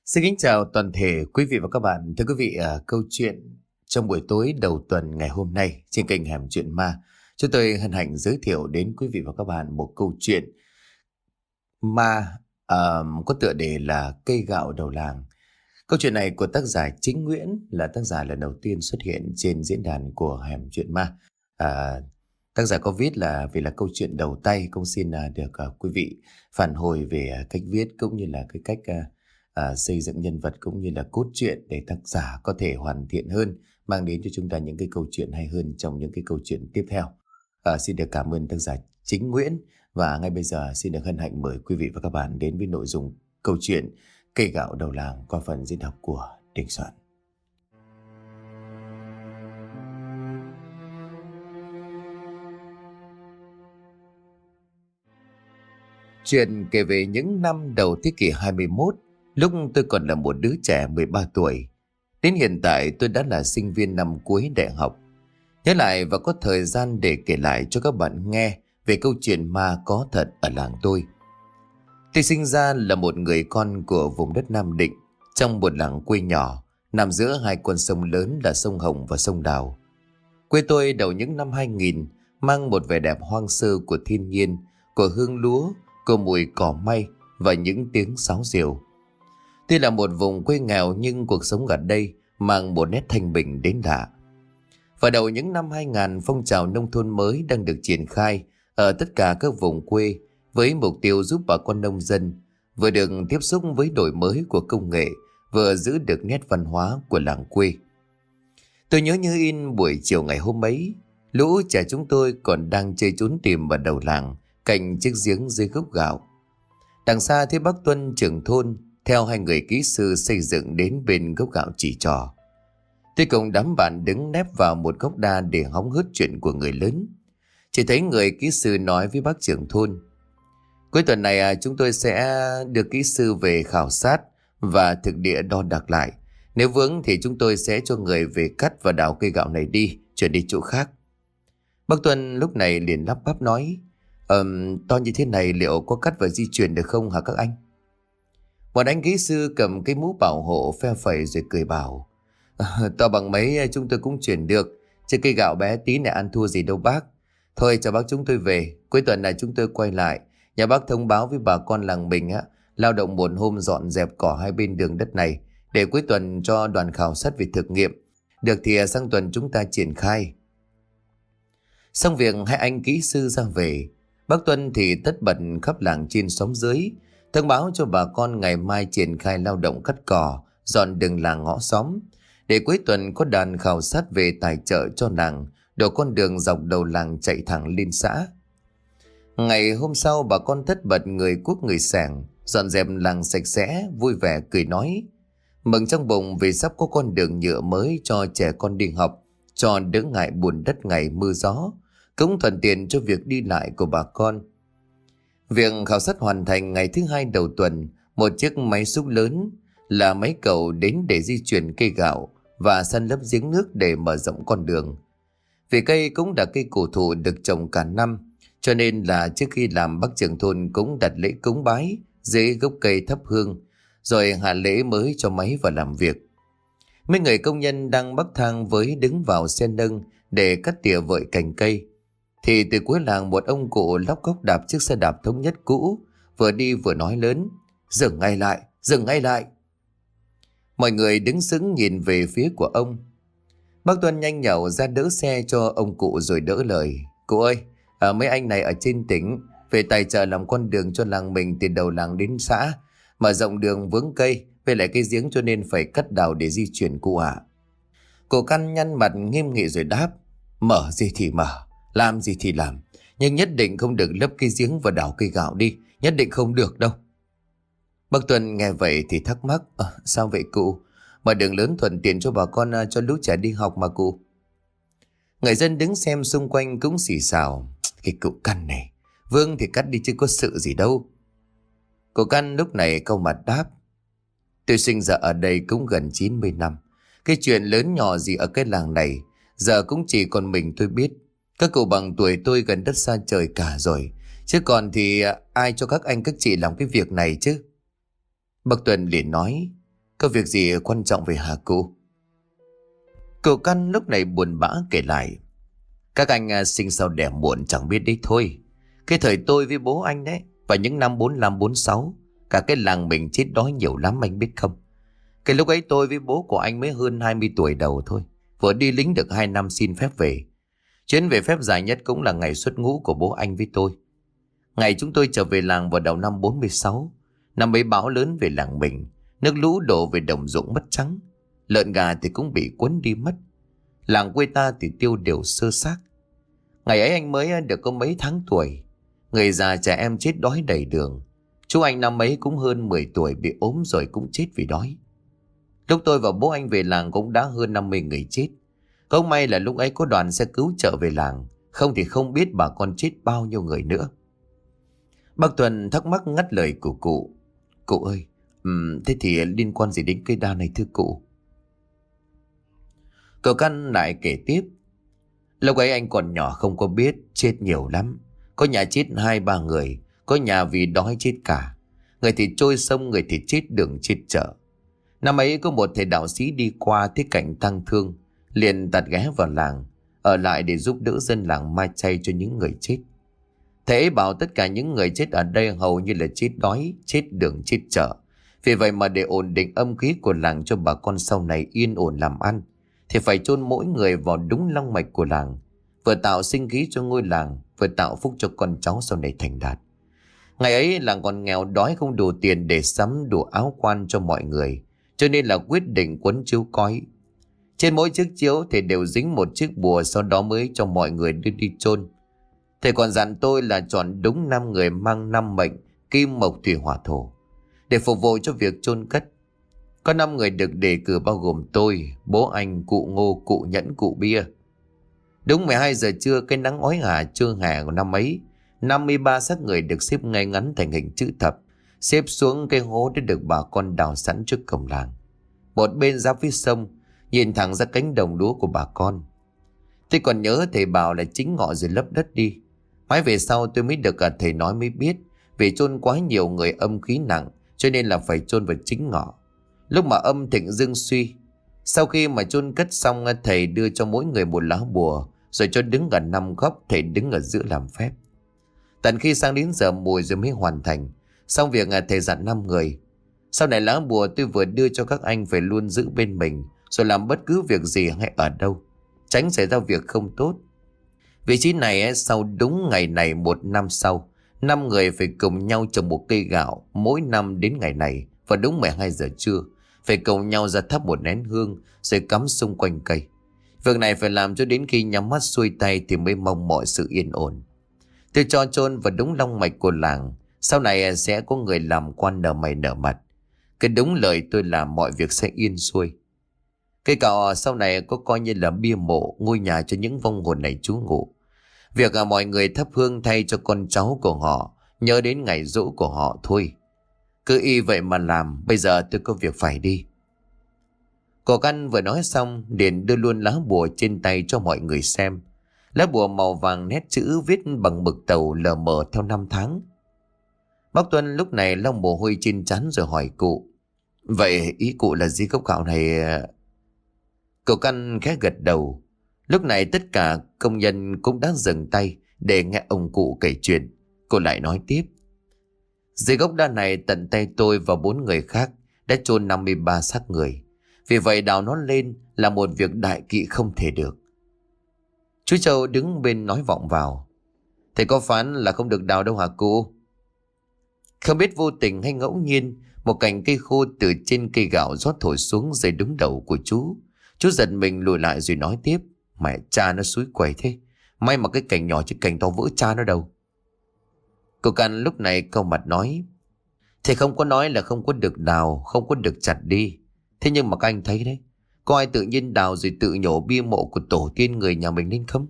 Xin kính chào toàn thể quý vị và các bạn. Thưa quý vị, câu chuyện trong buổi tối đầu tuần ngày hôm nay trên kênh Hẻm Chuyện Ma, chúng tôi hân hạnh giới thiệu đến quý vị và các bạn một câu chuyện ma có tựa đề là Cây Gạo Đầu Làng. Câu chuyện này của tác giả Chính Nguyễn, là tác giả lần đầu tiên xuất hiện trên diễn đàn của Hẻm Chuyện Ma. Tác giả có viết là vì là câu chuyện đầu tay, cũng xin được quý vị phản hồi về cách viết cũng như là cái cách xây dựng nhân vật cũng như là cốt truyện để tác giả có thể hoàn thiện hơn, mang đến cho chúng ta những cái câu chuyện hay hơn trong những cái câu chuyện tiếp theo. Xin được cảm ơn tác giả Chính Nguyễn, và ngay bây giờ xin được hân hạnh mời quý vị và các bạn đến với nội dung câu chuyện Cây Gạo Đầu Làng qua phần diễn đọc của Đình Soạn. Chuyện kể về những năm đầu thế kỷ 21, lúc tôi còn là một đứa trẻ 13 tuổi. Đến hiện tại tôi đã là sinh viên năm cuối đại học. Nhớ lại và có thời gian để kể lại cho các bạn nghe về câu chuyện ma có thật ở làng tôi. Tôi sinh ra là một người con của vùng đất Nam Định, trong một làng quê nhỏ, nằm giữa hai con sông lớn là sông Hồng và sông Đào. Quê tôi đầu những năm 2000 mang một vẻ đẹp hoang sơ của thiên nhiên, của hương lúa, của mùi cỏ may và những tiếng sáo diều. Tuy là một vùng quê nghèo nhưng cuộc sống ở đây mang một nét thanh bình đến lạ. Vào đầu những năm 2000, phong trào nông thôn mới đang được triển khai ở tất cả các vùng quê với mục tiêu giúp bà con nông dân vừa được tiếp xúc với đổi mới của công nghệ, vừa giữ được nét văn hóa của làng quê. Tôi nhớ như in buổi chiều ngày hôm ấy, lũ trẻ chúng tôi còn đang chơi trốn tìm ở đầu làng cạnh chiếc giếng dưới gốc gạo. Đằng xa thấy bác Tuân trưởng thôn theo hai người kỹ sư xây dựng đến bên gốc gạo chỉ trò. Tôi cùng đám bạn đứng nép vào một gốc đa để hóng hớt chuyện của người lớn. Chỉ thấy người kỹ sư nói với bác trưởng thôn: cuối tuần này chúng tôi sẽ đưa kỹ sư về khảo sát và thực địa đo đạc lại. Nếu vướng thì chúng tôi sẽ cho người về cắt và đào cây gạo này đi, chuyển đi chỗ khác. Bác Tuân lúc này liền lắp bắp nói: to như thế này liệu có cắt và di chuyển được không hả các anh? Một anh kỹ sư cầm cái mũ bảo hộ phe phẩy rồi cười bảo: to bằng mấy chúng tôi cũng chuyển được, chứ cây gạo bé tí này ăn thua gì đâu bác. Thôi cho bác chúng tôi về, cuối tuần này chúng tôi quay lại. Nhà bác thông báo với bà con làng mình lao động một hôm dọn dẹp cỏ hai bên đường đất này, để cuối tuần cho đoàn khảo sát về thực nghiệm. Được thì sang tuần chúng ta triển khai. Xong việc hai anh kỹ sư ra về, bác Tuân thì tất bật khắp làng trên xóm dưới, thông báo cho bà con ngày mai triển khai lao động cắt cỏ, dọn đường làng ngõ xóm, để cuối tuần có đoàn khảo sát về tài trợ cho làng, đổ con đường dọc đầu làng chạy thẳng lên xã. Ngày hôm sau bà con tất bật người cuốc người xẻng, dọn dẹp làng sạch sẽ, vui vẻ cười nói, mừng trong bụng vì sắp có con đường nhựa mới cho trẻ con đi học, cho đỡ ngại bùn đất ngày mưa gió, cũng thuận tiện cho việc đi lại của bà con. Việc khảo sát hoàn thành ngày thứ hai đầu tuần, một chiếc máy xúc lớn là máy cầu đến để di chuyển cây gạo và san lấp giếng nước để mở rộng con đường. Vì cây cũng là cây cổ thụ được trồng cả năm, cho nên là trước khi làm bác trưởng thôn cũng đặt lễ cúng bái dưới gốc cây thắp hương, rồi hạ lễ mới cho máy vào làm việc. Mấy người công nhân đang bắc thang với đứng vào xe nâng để cắt tỉa vợi cành cây, thì từ cuối làng một ông cụ lóc cóc đạp chiếc xe đạp thống nhất cũ, vừa đi vừa nói lớn: dừng ngay lại, dừng ngay lại. Mọi người đứng sững nhìn về phía của ông. Bác Tuân nhanh nhảu ra đỡ xe cho ông cụ rồi đỡ lời: cụ ơi, mấy anh này ở trên tỉnh về tài trợ làm con đường cho làng mình từ đầu làng đến xã, mở rộng đường vướng cây về lại cây giếng, cho nên phải cắt đào để di chuyển cụ ạ. Cụ Căn nhăn mặt nghiêm nghị rồi đáp: mở gì thì mở, làm gì thì làm, nhưng nhất định không được lấp cây giếng và đào cây gạo đi, nhất định không được đâu. Bác Tuân nghe vậy thì thắc mắc: sao vậy cụ? Mà đường lớn thuận tiện cho bà con, cho lũ trẻ đi học mà cụ. Người dân đứng xem xung quanh cũng xì xào: cái cụ Căn này, vương thì cắt đi chứ có sự gì đâu. Cụ Căn lúc này cau mặt đáp: tôi sinh ra ở đây cũng gần 90 năm. Cái chuyện lớn nhỏ gì ở cái làng này giờ cũng chỉ còn mình tôi biết. Các cụ bằng tuổi tôi gần đất xa trời cả rồi, chứ còn thì ai cho các anh các chị làm cái việc này chứ. Bác Tuân liền nói: Có việc gì quan trọng vậy hả cụ? Cậu Căn lúc này buồn bã kể lại. Các anh sinh sau đẻ muộn chẳng biết đấy thôi. Cái thời tôi với bố anh đấy, và những năm 45 46, cả cái làng mình chết đói nhiều lắm anh biết không? Cái lúc ấy tôi với bố của anh mới hơn 20 tuổi đầu thôi. Vừa đi lính được 2 năm xin phép về. Chuyến về phép dài nhất cũng là ngày xuất ngũ của bố anh với tôi. Ngày chúng tôi trở về làng vào đầu năm 46. Năm ấy bão lớn về làng mình. Nước lũ đổ về đồng ruộng mất trắng. Lợn gà thì cũng bị cuốn đi mất. Làng quê ta thì tiêu đều sơ xác. Ngày ấy anh mới được có mấy tháng tuổi. Người già trẻ em chết đói đầy đường. Chú anh năm ấy cũng hơn 10 tuổi bị ốm rồi cũng chết vì đói. Lúc tôi và bố anh về làng cũng đã hơn 50 người chết. Không may là lúc ấy có đoàn xe cứu trợ về làng. Không thì không biết bà con chết bao nhiêu người nữa. Bác Tuần thắc mắc ngắt lời của cụ. Cụ ơi, thế thì liên quan gì đến cây đa này thưa cụ? Cậu Căn lại kể tiếp. Lúc ấy anh còn nhỏ không có biết, chết nhiều lắm. Có nhà chết 2 3 người, có nhà vì đói chết cả. Người thì trôi sông, người thì chết đường chết chợ. Năm ấy có một thầy đạo sĩ đi qua thấy cảnh tang thương, liền tạt ghé vào làng, ở lại để giúp đỡ dân làng mai chay cho những người chết. Thầy ấy bảo tất cả những người chết ở đây hầu như là chết đói, chết đường chết chợ. Vì vậy mà để ổn định âm khí của làng cho bà con sau này yên ổn làm ăn, thì phải chôn mỗi người vào đúng long mạch của làng, vừa tạo sinh khí cho ngôi làng, vừa tạo phúc cho con cháu sau này thành đạt. Ngày ấy làng còn nghèo đói không đủ tiền để sắm đủ áo quan cho mọi người, cho nên là quyết định quấn chiếu cói. Trên mỗi chiếc chiếu thì đều dính một chiếc bùa, sau đó mới cho mọi người đưa đi chôn. Thầy còn dặn tôi là chọn đúng 5 người mang 5 mệnh kim mộc thủy hỏa thổ để phục vụ cho việc chôn cất. Có 5 người được đề cử bao gồm tôi, bố anh, cụ Ngô, cụ Nhẫn, cụ Bia. Đúng 12 giờ trưa, cái nắng ói ả trưa hè của năm ấy, 53 xác người được xếp ngay ngắn thành hình chữ thập, xếp xuống cái hố đã được bà con đào sẵn trước cổng làng. Một bên giáp với sông, nhìn thẳng ra cánh đồng lúa của bà con. Tôi còn nhớ thầy bảo là chính ngọ rồi lấp đất đi. Mãi về sau tôi mới được thầy nói mới biết, vì chôn quá nhiều người âm khí nặng, cho nên là phải chôn vào chính ngọ, lúc mà âm thịnh dương suy. Sau khi mà chôn cất xong, thầy đưa cho mỗi người một lá bùa, rồi cho đứng ở 5 góc, thầy đứng ở giữa làm phép. Tận khi sang đến giờ mùi rồi mới hoàn thành. Xong việc thầy dặn 5 người. Sau này lá bùa tôi vừa đưa cho các anh phải luôn giữ bên mình, rồi làm bất cứ việc gì hay ở đâu, tránh xảy ra việc không tốt. Vị trí này sau đúng ngày này 1 năm sau, 5 người phải cùng nhau trồng một cây gạo. Mỗi năm đến ngày này vào đúng 12 giờ trưa, phải cùng nhau ra thắp một nén hương, rồi cắm xung quanh cây. Việc này phải làm cho đến khi nhắm mắt xuôi tay thì mới mong mọi sự yên ổn. Tôi cho chôn vào đúng long mạch của làng. Sau này sẽ có người làm quan nở mày nở mặt. Cái đúng lời tôi làm, mọi việc sẽ yên xuôi. Cây cọ sau này có coi như là bia mộ, ngôi nhà cho những vong hồn này trú ngụ. Việc mọi người thắp hương thay cho con cháu của họ, nhớ đến ngày giỗ của họ thôi. Cứ y vậy mà làm. Bây giờ tôi có việc phải đi. Cậu Căn vừa nói xong liền đưa luôn lá bùa trên tay cho mọi người xem. Lá bùa màu vàng, nét chữ viết bằng mực tàu lờ mờ theo 5 tháng. Bác Tuân lúc này lau mồ hôi trên trán rồi hỏi cụ. Vậy ý cụ là gì gốc gạo này? Cậu Căn khẽ gật đầu. Lúc này tất cả công nhân cũng đã dừng tay để nghe ông cụ kể chuyện. Cô lại nói tiếp. Dưới gốc đa này tận tay tôi và 4 người khác đã chôn 53 xác người. Vì vậy đào nó lên là một việc đại kỵ không thể được. Chú Châu đứng bên nói vọng vào. Thầy có phán là không được đào đâu hả cụ? Không biết vô tình hay ngẫu nhiên, một cành cây khô từ trên cây gạo rót thổi xuống rơi đúng đầu của chú. Chú giật mình lùi lại rồi nói tiếp. Mẹ cha nó xúi quẩy thế. May mà cái cành nhỏ chứ cành to vỡ cha nó đâu. Cậu Căn lúc này cau mặt nói. Thầy không có nói là không có được đào, không có được chặt đi. Thế nhưng mà các anh thấy đấy, có ai tự nhiên đào rồi tự nhổ bia mộ của tổ tiên người nhà mình lên không?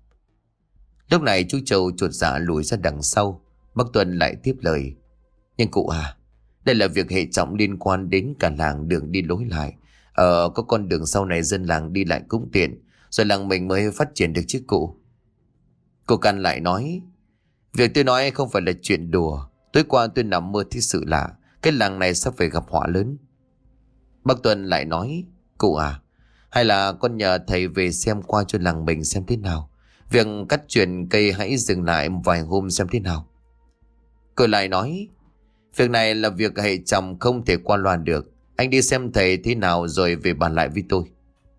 Lúc này chú Châu chuột dạ lùi ra đằng sau. Bác Tuân lại tiếp lời. Nhưng cụ à, đây là việc hệ trọng liên quan đến cả làng, đường đi lối lại. Có con đường sau này dân làng đi lại cũng tiện, rồi làng mình mới phát triển được chứ cụ. Cô Căn lại nói. Việc tôi nói không phải là chuyện đùa. Tối qua tôi nằm mơ thấy sự lạ. Cái làng này sắp phải gặp họa lớn. Bác Tuân lại nói, cụ à, hay là con nhờ thầy về xem qua cho làng mình xem thế nào. Việc cắt chuyển cây hãy dừng lại vài hôm xem thế nào. Cô lại nói, việc này là việc hệ trọng không thể qua loa được. Anh đi xem thầy thế nào rồi về bàn lại với tôi.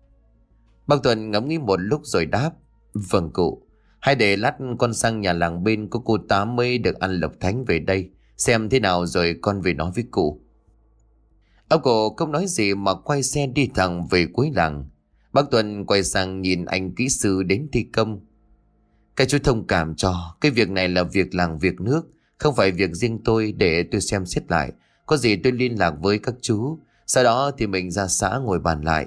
Bác Tuân ngẫm nghĩ một lúc rồi đáp, vâng cụ. Hay để lát con sang nhà làng bên có cô Tám mới được ăn lộc thánh về đây xem thế nào rồi con về nói với cụ. Ông cụ không nói gì mà quay xe đi thẳng về cuối làng. Bác Tuân quay sang nhìn anh kỹ sư đến thi công. Cái chú thông cảm cho, cái việc này là việc làng việc nước, không phải việc riêng tôi, để tôi xem xét lại. Có gì tôi liên lạc với các chú, sau đó thì mình ra xã ngồi bàn lại.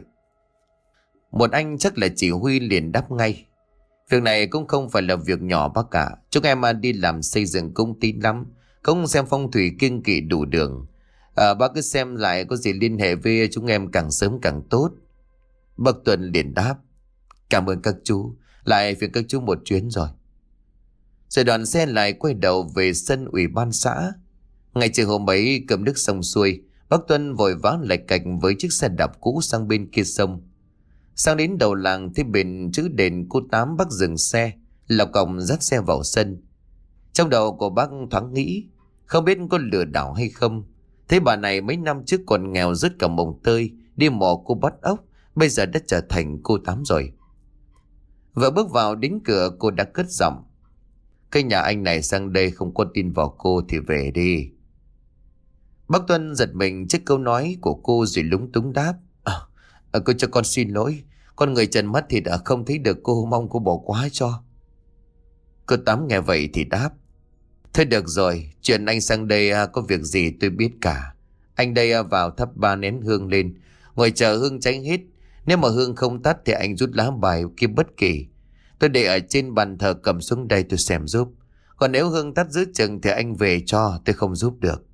Một anh chắc là chỉ huy liền đáp ngay. Việc này cũng không phải là việc nhỏ bác cả. Chúng em đi làm xây dựng cũng tin lắm, cũng xem phong thủy kiêng kỵ đủ đường. Bác cứ xem lại, có gì liên hệ với chúng em càng sớm càng tốt. Bác Tuân liền đáp, cảm ơn các chú, lại phiền các chú một chuyến rồi. Rồi đoàn xe lại quay đầu về sân ủy ban xã. Ngày chiều hôm ấy cầm nước xong xuôi, bác Tuân vội vã lạch cạch với chiếc xe đạp cũ sang bên kia sông. Sang đến đầu làng thấy bên chữ đền cô Tám, bác dừng xe, lọc cọc dắt xe vào sân. Trong đầu của bác thoáng nghĩ, không biết có lừa đảo hay không. Thế bà này mấy năm trước còn nghèo rớt cả mồng tơi, đi mò cô bắt ốc, bây giờ đã trở thành cô Tám rồi. Vợ bước vào đến cửa, cô đã cất giọng, cái nhà anh này sang đây không có tin vào cô thì về đi. Bác Tuân giật mình trước câu nói của cô rồi lúng túng đáp, cô cho con xin lỗi, con người trần mắt thì đã không thấy được cô, mong cô bỏ qua cho. Cô Tám nghe vậy thì đáp, thôi được rồi, chuyện anh sang đây có việc gì tôi biết cả. Anh đây vào thắp 3 nén hương lên, ngồi chờ hương cháy hết. Nếu mà hương không tắt thì anh rút lá bài kia bất kỳ. Tôi để ở trên bàn thờ, cầm xuống đây tôi xem giúp. Còn nếu hương tắt giữa chừng thì anh về cho, tôi không giúp được.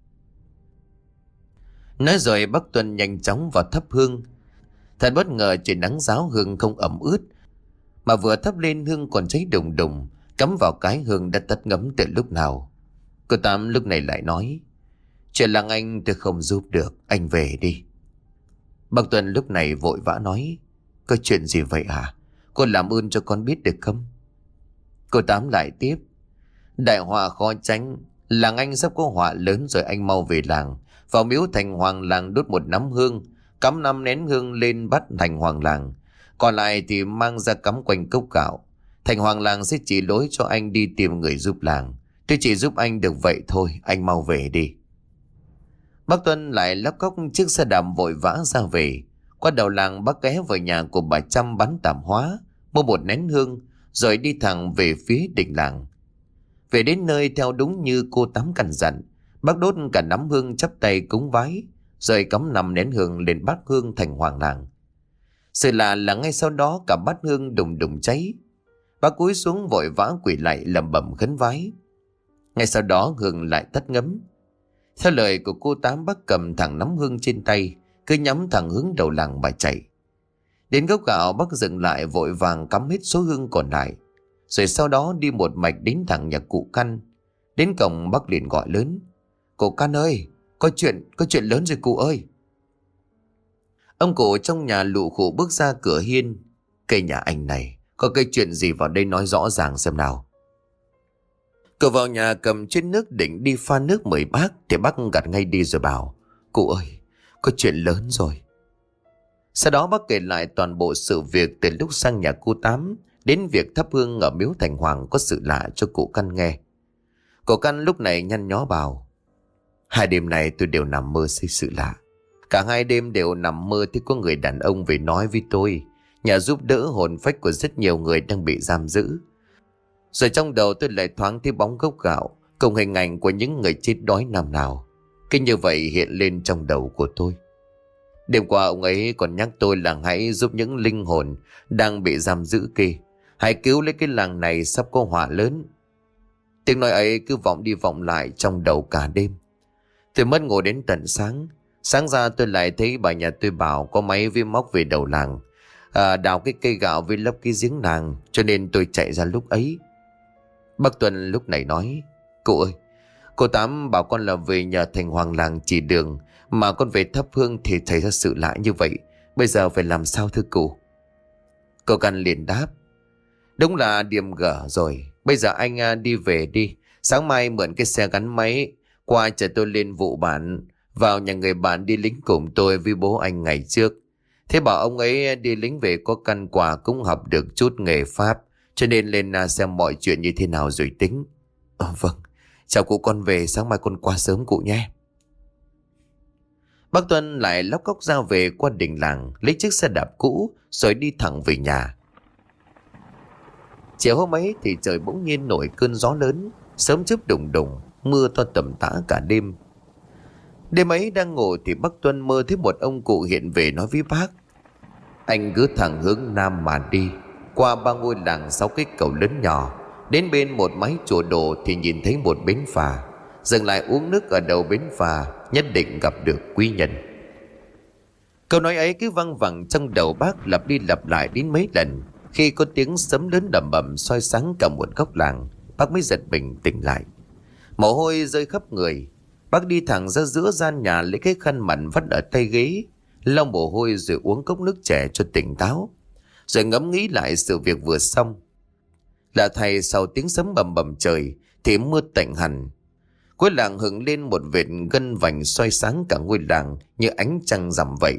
Nói rồi bác Tuân nhanh chóng vào thắp hương. Thật bất ngờ, trời nắng ráo hương không ẩm ướt, mà vừa thắp lên hương còn cháy đùng đùng, cắm vào cái hương đã tắt ngấm từ lúc nào. Cô Tám lúc này lại nói, chuyện làng anh tôi không giúp được, anh về đi. Bác Tuân lúc này vội vã nói, có chuyện gì vậy hả? Cô làm ơn cho con biết được không? Cô Tám lại tiếp, đại họa khó tránh, làng anh sắp có họa lớn rồi, anh mau về làng, vào miếu thành hoàng làng đốt một nắm hương, cắm 5 nén hương lên bắt thành hoàng làng, còn lại thì mang ra cắm quanh cốc gạo. Thành hoàng làng sẽ chỉ lối cho anh đi tìm người giúp làng. Tôi chỉ giúp anh được vậy thôi, anh mau về đi. Bác Tuân lại lóc cóc chiếc xe đạp vội vã ra về. Qua đầu làng bác ghé vào nhà của bà Trăm bán tạp hóa, mua một nén hương, rồi đi thẳng về phía đình làng. Về đến nơi theo đúng như cô Tám căn dặn, bác đốt cả nắm hương chắp tay cúng vái, rồi cắm 5 nén hương lên bát hương thành hoàng làng. Sự lạ là ngay sau đó cả bát hương đùng đùng cháy. Bác cúi xuống vội vã quỳ lại lẩm bẩm khấn vái. Ngay sau đó hương lại tắt ngấm. Theo lời của cô Tám, bác cầm thẳng nắm hương trên tay, cứ nhắm thẳng hướng đầu làng mà chạy. Đến gốc gạo bác dừng lại vội vàng cắm hết số hương còn lại, rồi sau đó đi một mạch đến thẳng nhà cụ Căn. Đến cổng bác liền gọi lớn, cụ Căn ơi, có chuyện lớn rồi cụ ơi. Ông cụ trong nhà lụ khụ bước ra cửa hiên. Cây nhà anh này có cái chuyện gì vào đây nói rõ ràng xem nào. Cậu vào nhà cầm chén nước định đi pha nước mời bác, thì bác gạt ngay đi rồi bảo, cụ ơi, có chuyện lớn rồi. Sau đó bác kể lại toàn bộ sự việc từ lúc sang nhà cô Tám đến việc thắp hương ở miếu thành hoàng có sự lạ cho cụ Căn nghe. Cụ Căn lúc này nhăn nhó bảo, 2 đêm này tôi đều nằm mơ thấy sự lạ. Cả 2 đêm đều nằm mơ thấy có người đàn ông về nói với tôi, nhà giúp đỡ hồn phách của rất nhiều người đang bị giam giữ. Rồi trong đầu tôi lại thoáng thấy bóng gốc gạo cùng hình ảnh của những người chết đói năm nào. Cái như vậy hiện lên trong đầu của tôi. Đêm qua ông ấy còn nhắc tôi là hãy giúp những linh hồn đang bị giam giữ kia, hãy cứu lấy cái làng này sắp có họa lớn. Tiếng nói ấy cứ vọng đi vọng lại trong đầu cả đêm. Tôi mất ngủ đến tận sáng. Sáng ra tôi lại thấy bà nhà tôi bảo có máy với móc về đầu làng, đào cái cây gạo với lấp cái giếng nàng, cho nên tôi chạy ra lúc ấy. Bác Tuân lúc này nói, cụ ơi, cô Tám bảo con là về nhờ thành hoàng làng chỉ đường, Mà con về thắp hương thì xảy ra sự lạ như vậy. Bây giờ phải làm sao thưa cụ? Cậu Căn liền đáp: Đúng là điểm gở rồi. Bây giờ anh đi về đi. Sáng mai mượn cái xe gắn máy qua chở tôi lên vụ bản, vào nhà người bạn đi lính cùng tôi với bố anh ngày trước. Thế bảo ông ấy đi lính về có căn quà cũng học được chút nghề pháp, cho nên lên xem mọi chuyện như thế nào rồi tính. Vâng, chào cụ, con về, sáng mai con qua sớm cụ nhé. Bác Tuân lại lóc cóc ra về qua đình làng, lấy chiếc xe đạp cũ rồi đi thẳng về nhà. Chiều hôm ấy thì trời bỗng nhiên nổi cơn gió lớn, sớm chớp đùng đùng, mưa to tầm tã cả đêm. Đêm ấy đang ngủ thì bác Tuân mơ thấy một ông cụ hiện về nói với bác: Anh cứ thẳng hướng nam mà đi, qua 3 ngôi làng 6 cái cầu lớn nhỏ, đến bên một mái chùa đồ thì nhìn thấy một bến phà. Dừng lại uống nước ở đầu bến phà, nhất định gặp được quý nhân. Câu nói ấy cứ văng vẳng trong đầu bác, lặp đi lặp lại đến mấy lần. Khi có tiếng sấm lớn đầm bầm soi sáng cả một góc làng, bác mới giật mình tỉnh lại. Mồ hôi rơi khắp người. Bác đi thẳng ra giữa gian nhà, lấy cái khăn mặn vắt ở tay ghế, lau mồ hôi rồi uống cốc nước chè cho tỉnh táo. Rồi ngẫm nghĩ lại sự việc vừa xong. Lạ thay, sau tiếng sấm bầm bầm trời thì mưa tạnh hẳn. Cuối làng hửng lên một vệt gân vành soi sáng cả ngôi làng như ánh trăng rằm vậy.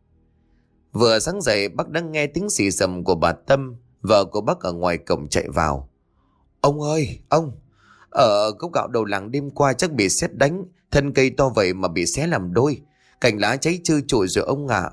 Vừa sáng dậy, bác đã nghe tiếng xì xầm của bà Tâm, vợ của bác ở ngoài cổng chạy vào. Ông ơi, ông! Ở gốc gạo đầu làng đêm qua chắc bị sét đánh, thân cây to vậy mà bị xé làm đôi, cành lá cháy trơ trụi rồi ông ạ.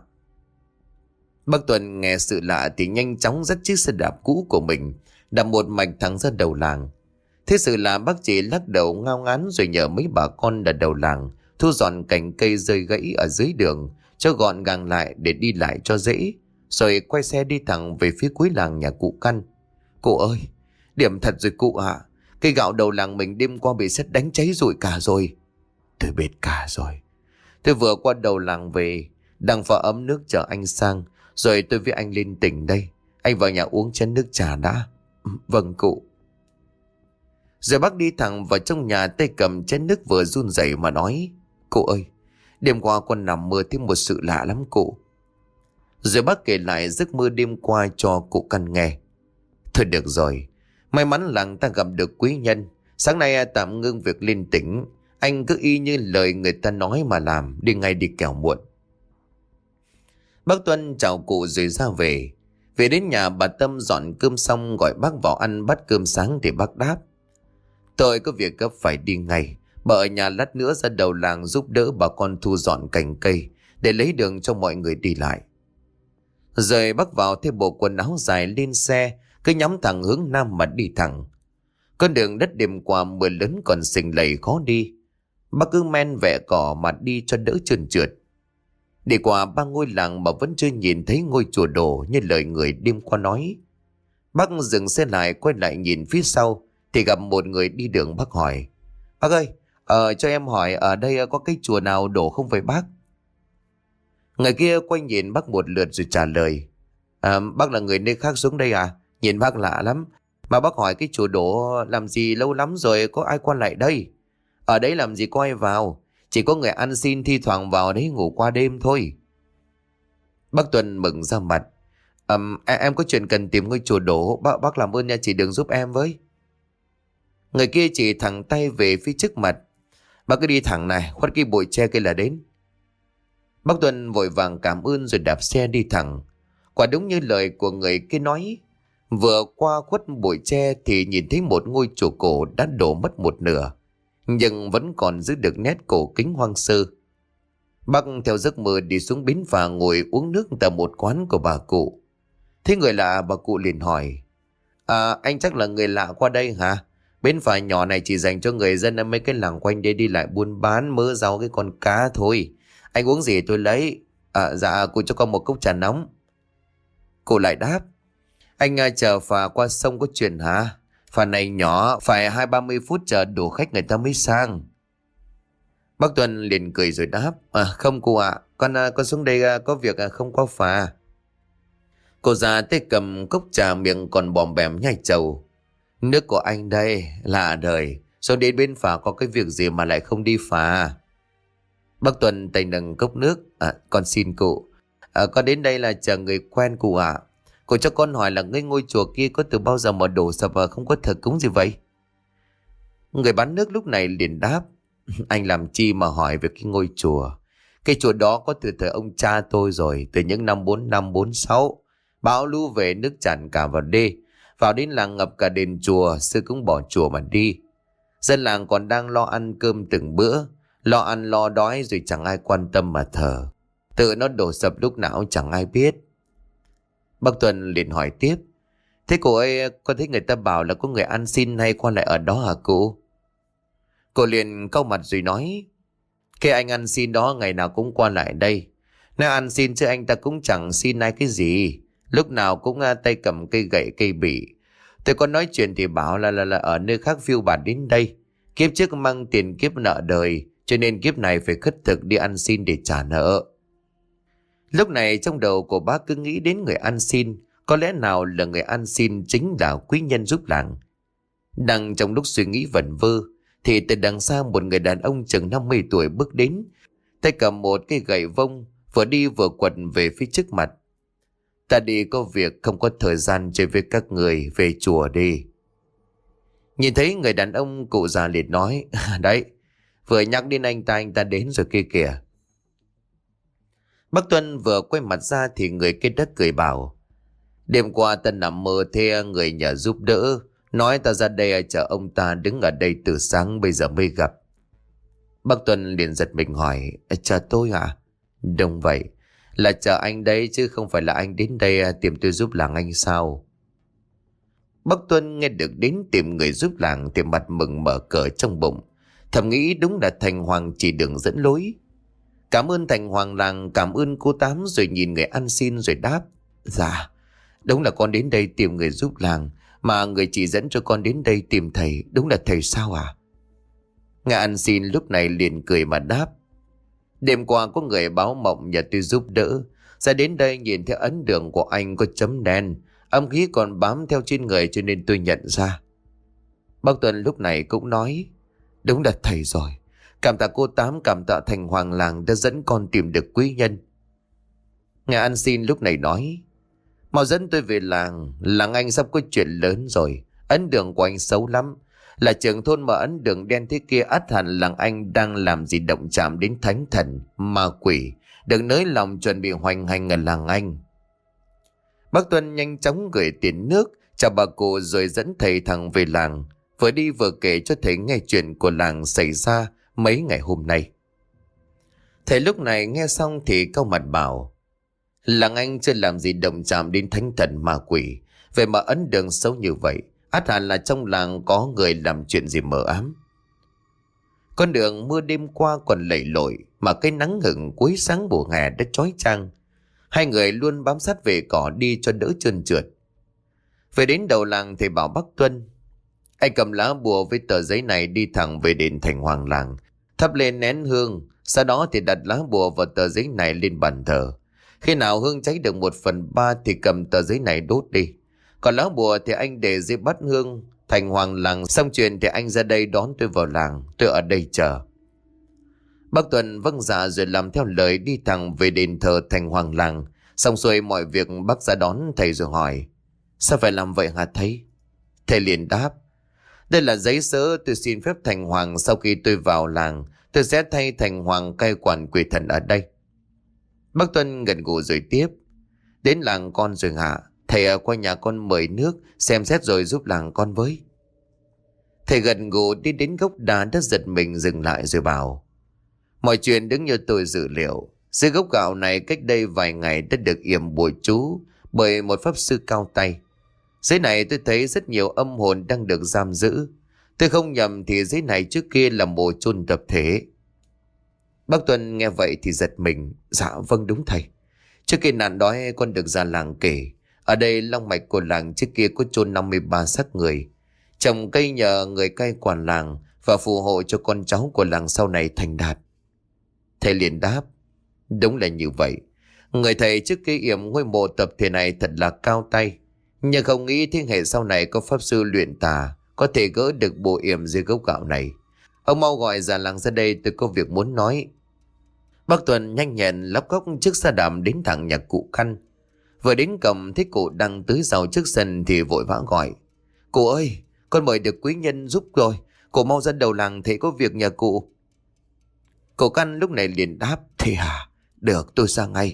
Bác Tuần nghe sự lạ thì nhanh chóng dắt chiếc xe đạp cũ của mình đạp một mạch thẳng ra đầu làng. Thế sự là bác chỉ lắc đầu ngao ngán rồi nhờ mấy bà con ở đầu làng thu dọn cành cây rơi gãy ở dưới đường cho gọn gàng lại để đi lại cho dễ, rồi quay xe đi thẳng về phía cuối làng nhà cụ Căn. Cụ ơi, điểm thật rồi cụ ạ. Cây gạo đầu làng mình đêm qua bị sét đánh cháy rụi cả rồi. Tôi biết cả rồi. Tôi vừa qua đầu làng về, đang pha ấm nước chờ anh sang, rồi tôi với anh lên tỉnh đây. Anh vào nhà uống chén nước trà đã. Vâng cụ. Rồi bác đi thẳng vào trong nhà, tay cầm chén nước vừa run rẩy mà nói: Cụ ơi, đêm qua con nằm mơ thấy một sự lạ lắm cụ. Rồi bác kể lại giấc mơ đêm qua cho cụ Căn nghe. Thôi được rồi, may mắn làng ta gặp được quý nhân. Sáng nay tạm ngưng việc lên tỉnh, anh cứ y như lời người ta nói mà làm, đi ngay đi kẻo muộn. Bác Tuân chào cụ rồi ra về. Về đến nhà, bà Tâm dọn cơm xong gọi bác vào ăn bát cơm sáng thì bác đáp: Tôi có việc gấp phải đi ngay. Bà ở nhà lát nữa ra đầu làng giúp đỡ bà con thu dọn cành cây để lấy đường cho mọi người đi lại. Rồi bác vào thêm bộ quần áo dài lên xe, cứ nhắm thẳng hướng nam mà đi thẳng. Con đường đất đêm qua mưa lớn còn sình lầy khó đi. Bác cứ men vẹ cỏ mà đi cho đỡ trơn trượt. Đi qua 3 ngôi làng mà vẫn chưa nhìn thấy ngôi chùa đồ như lời người đêm qua nói. Bác dừng xe lại, quay lại nhìn phía sau thì gặp một người đi đường. Bác hỏi: Bác ơi, cho em hỏi ở đây có cái chùa nào đổ không vậy bác? Người kia quay nhìn bác một lượt rồi trả lời: Bác là người nơi khác xuống đây à? Nhìn bác lạ lắm. Mà bác hỏi cái chùa đổ làm gì, lâu lắm rồi có ai qua lại đây? Ở đấy làm gì có ai vào, chỉ có người ăn xin thi thoảng vào đấy ngủ qua đêm thôi. Bác Tuân mừng ra mặt: Em có chuyện cần tìm ngôi chùa đổ, bác làm ơn nha, chỉ đường giúp em với. Người kia chỉ thẳng tay về phía trước mặt: Bác cứ đi thẳng này, khuất cái bụi tre kia là đến. Bác Tuân vội vàng cảm ơn rồi đạp xe đi thẳng. Quả đúng như lời của người kia nói, vừa qua khuất bụi tre thì nhìn thấy một ngôi chùa cổ đã đổ mất một nửa, nhưng vẫn còn giữ được nét cổ kính hoang sơ. Bác theo giấc mơ đi xuống bến phà ngồi uống nước tại một quán của bà cụ. Thấy người lạ, bà cụ liền hỏi: Anh chắc là người lạ qua đây hả? Bến phà nhỏ này chỉ dành cho người dân ở mấy cái làng quanh đây đi lại buôn bán mớ rau cái con cá thôi. Anh uống gì tôi lấy. Dạ cụ cho con một cốc trà nóng. Cụ lại đáp: Anh chờ phà qua sông có chuyện hả? Phà này nhỏ, phải 20-30 phút chờ đủ khách người ta mới sang. Bác Tuân liền cười rồi đáp: Không cụ ạ, con xuống đây có việc không có phà. Cô già tay cầm cốc trà, miệng còn bòm bèm nhai trầu: Nước của anh đây, lạ đời, sao đến bên phà có cái việc gì mà lại không đi phà? Bác Tuân tay nâng cốc nước. Con xin cụ. Con đến đây là chờ người quen cụ ạ. Cụ cho con hỏi là ngôi chùa kia có từ bao giờ mà đổ sập và không có thờ cúng gì vậy? Người bán nước lúc này liền đáp. Anh làm chi mà hỏi về cái ngôi chùa? Cái chùa đó có từ thời ông cha tôi rồi, từ những năm 45-46. Bão lũ về nước tràn cả vào đê. Vào đến làng ngập cả đền chùa, sư cũng bỏ chùa mà đi. Dân làng còn đang lo ăn cơm từng bữa, lo ăn lo đói rồi chẳng ai quan tâm mà thờ. Tự nó đổ sập lúc nào chẳng ai biết. Bác Tuân liền hỏi tiếp. Thế cô ơi, có thấy người ta bảo là có người ăn xin hay qua lại ở đó hả cụ? Cô liền cau mặt rồi nói. Cái anh ăn xin đó ngày nào cũng qua lại đây. Nếu ăn xin chứ anh ta cũng chẳng xin ai cái gì. Lúc nào cũng tay cầm cây gậy cây bỉ. Tôi có nói chuyện thì bảo là ở nơi khác phiêu bạt đến đây. Kiếp trước mang tiền kiếp nợ đời, cho nên kiếp này phải khất thực đi ăn xin để trả nợ. Lúc này trong đầu của bác cứ nghĩ đến người ăn xin. Có lẽ nào là người ăn xin chính là quý nhân giúp làng. Đang trong lúc suy nghĩ vẩn vơ thì từ đằng xa một người đàn ông chừng 50 tuổi bước đến, tay cầm một cây gậy vông, vừa đi vừa quật về phía trước mặt. Ta đi có việc, không có thời gian chơi với các người, về chùa đi. Nhìn thấy người đàn ông, cụ già liền nói. Đấy, vừa nhắc đến anh ta đến rồi kia kìa. Bác Tuân vừa quay mặt ra thì người kia đã cười bảo. Đêm qua ta nằm mơ thấy người nhờ giúp đỡ, nói ta ra đây chờ ông ta, đứng ở đây từ sáng bây giờ mới gặp. Bác Tuân liền giật mình hỏi. Chờ tôi à? Đúng vậy, là chờ anh đấy chứ không phải là anh đến đây tìm tôi giúp làng anh sao? Bác Tuân nghe được đến tìm người giúp làng thì mặt mừng mở cờ trong bụng, thầm nghĩ đúng là Thành Hoàng chỉ đường dẫn lối. Cảm ơn Thành Hoàng làng, cảm ơn cô Tám, rồi nhìn người ăn xin rồi đáp. Dạ, đúng là con đến đây tìm người giúp làng, mà người chỉ dẫn cho con đến đây tìm thầy, đúng là thầy sao à? Người ăn xin lúc này liền cười mà đáp. Đêm qua có người báo mộng nhờ tôi giúp đỡ, ra đến đây nhìn thấy ấn đường của anh có chấm đen, âm khí còn bám theo trên người cho nên tôi nhận ra. Bác Tuân lúc này cũng nói. Đúng là thầy rồi, cảm tạ cô Tám, cảm tạ Thành Hoàng làng đã dẫn con tìm được quý nhân. Người ăn xin lúc này nói. Mau dẫn tôi về làng, làng anh sắp có chuyện lớn rồi. Ấn đường của anh xấu lắm, là trưởng thôn mà ấn đường đen thế kia, ắt hẳn làng anh đang làm gì động chạm đến thánh thần, ma quỷ, đừng nới lòng chuẩn bị hoành hành ở làng anh. Bác Tuân nhanh chóng gửi tiền nước chào bà cụ rồi dẫn thầy thẳng về làng, vừa đi vừa kể cho thầy nghe chuyện của làng xảy ra mấy ngày hôm nay. Thầy lúc này nghe xong thì cau mặt bảo. Làng anh chưa làm gì động chạm đến thánh thần ma quỷ, vậy mà ấn đường xấu như vậy, ắt hẳn là trong làng có người làm chuyện gì mờ ám. Con đường mưa đêm qua còn lầy lội, mà cái nắng hửng cuối sáng mùa hè đã chói chang. Hai người luôn bám sát về cỏ đi cho đỡ trơn trượt. Về đến đầu làng thì bảo bác Tuân. Anh cầm lá bùa với tờ giấy này đi thẳng về đền Thành Hoàng làng, thắp lên nén hương, sau đó thì đặt lá bùa và tờ giấy này lên bàn thờ. Khi nào hương cháy được 1/3 thì cầm tờ giấy này đốt đi. Còn lá bùa thì anh để dưới bát hương Thành Hoàng làng, xong chuyện thì anh ra đây đón tôi vào làng, tôi ở đây chờ. Bác Tuân vâng dạ rồi làm theo lời đi thẳng về đền thờ Thành Hoàng làng. Xong xuôi mọi việc bác ra đón thầy rồi hỏi. Sao phải làm vậy hả thầy? Thầy liền đáp. Đây là giấy sớ tôi xin phép Thành Hoàng, sau khi tôi vào làng tôi sẽ thay Thành Hoàng cai quản quỷ thần ở đây. Bác Tuân gật gù rồi tiếp. Đến làng con rồi hả? Thầy qua nhà con mời nước xem xét rồi giúp làng con với. Thầy gật gù đi đến gốc đá đã giật mình dừng lại rồi bảo. Mọi chuyện đúng như tôi dự liệu. Dưới gốc gạo này cách đây vài ngày đã được yểm bùa chú bởi một pháp sư cao tay. Dưới này tôi thấy rất nhiều âm hồn đang được giam giữ. Tôi không nhầm thì dưới này trước kia là mộ chôn tập thể. Bác Tuân nghe vậy thì giật mình. Dạ vâng đúng thầy. Trước khi nạn đói con được già làng kể, ở đây long mạch của làng trước kia có chôn 53 xác người. Trồng cây nhờ người cai quản làng và phù hộ cho con cháu của làng sau này thành đạt. Thầy liền đáp. Đúng là như vậy. Người thầy trước kia yểm ngôi mộ tập thể này thật là cao tay. Nhưng không nghĩ thế hệ sau này có pháp sư luyện tà có thể gỡ được bộ yểm dưới gốc gạo này. Ông mau gọi già làng ra đây, tôi có việc muốn nói. Bác Tuần nhanh nhẹn lóc cóc chiếc xe đạp đến thẳng nhà cụ Căn. Vừa đến cổng thấy cụ đang tưới rau trước sân thì vội vã gọi: "Cụ ơi, con mời được quý nhân giúp rồi. Cụ mau ra đầu làng thấy có việc nhà cụ." Cụ Căn lúc này liền đáp: "Thế à? Được, tôi ra ngay."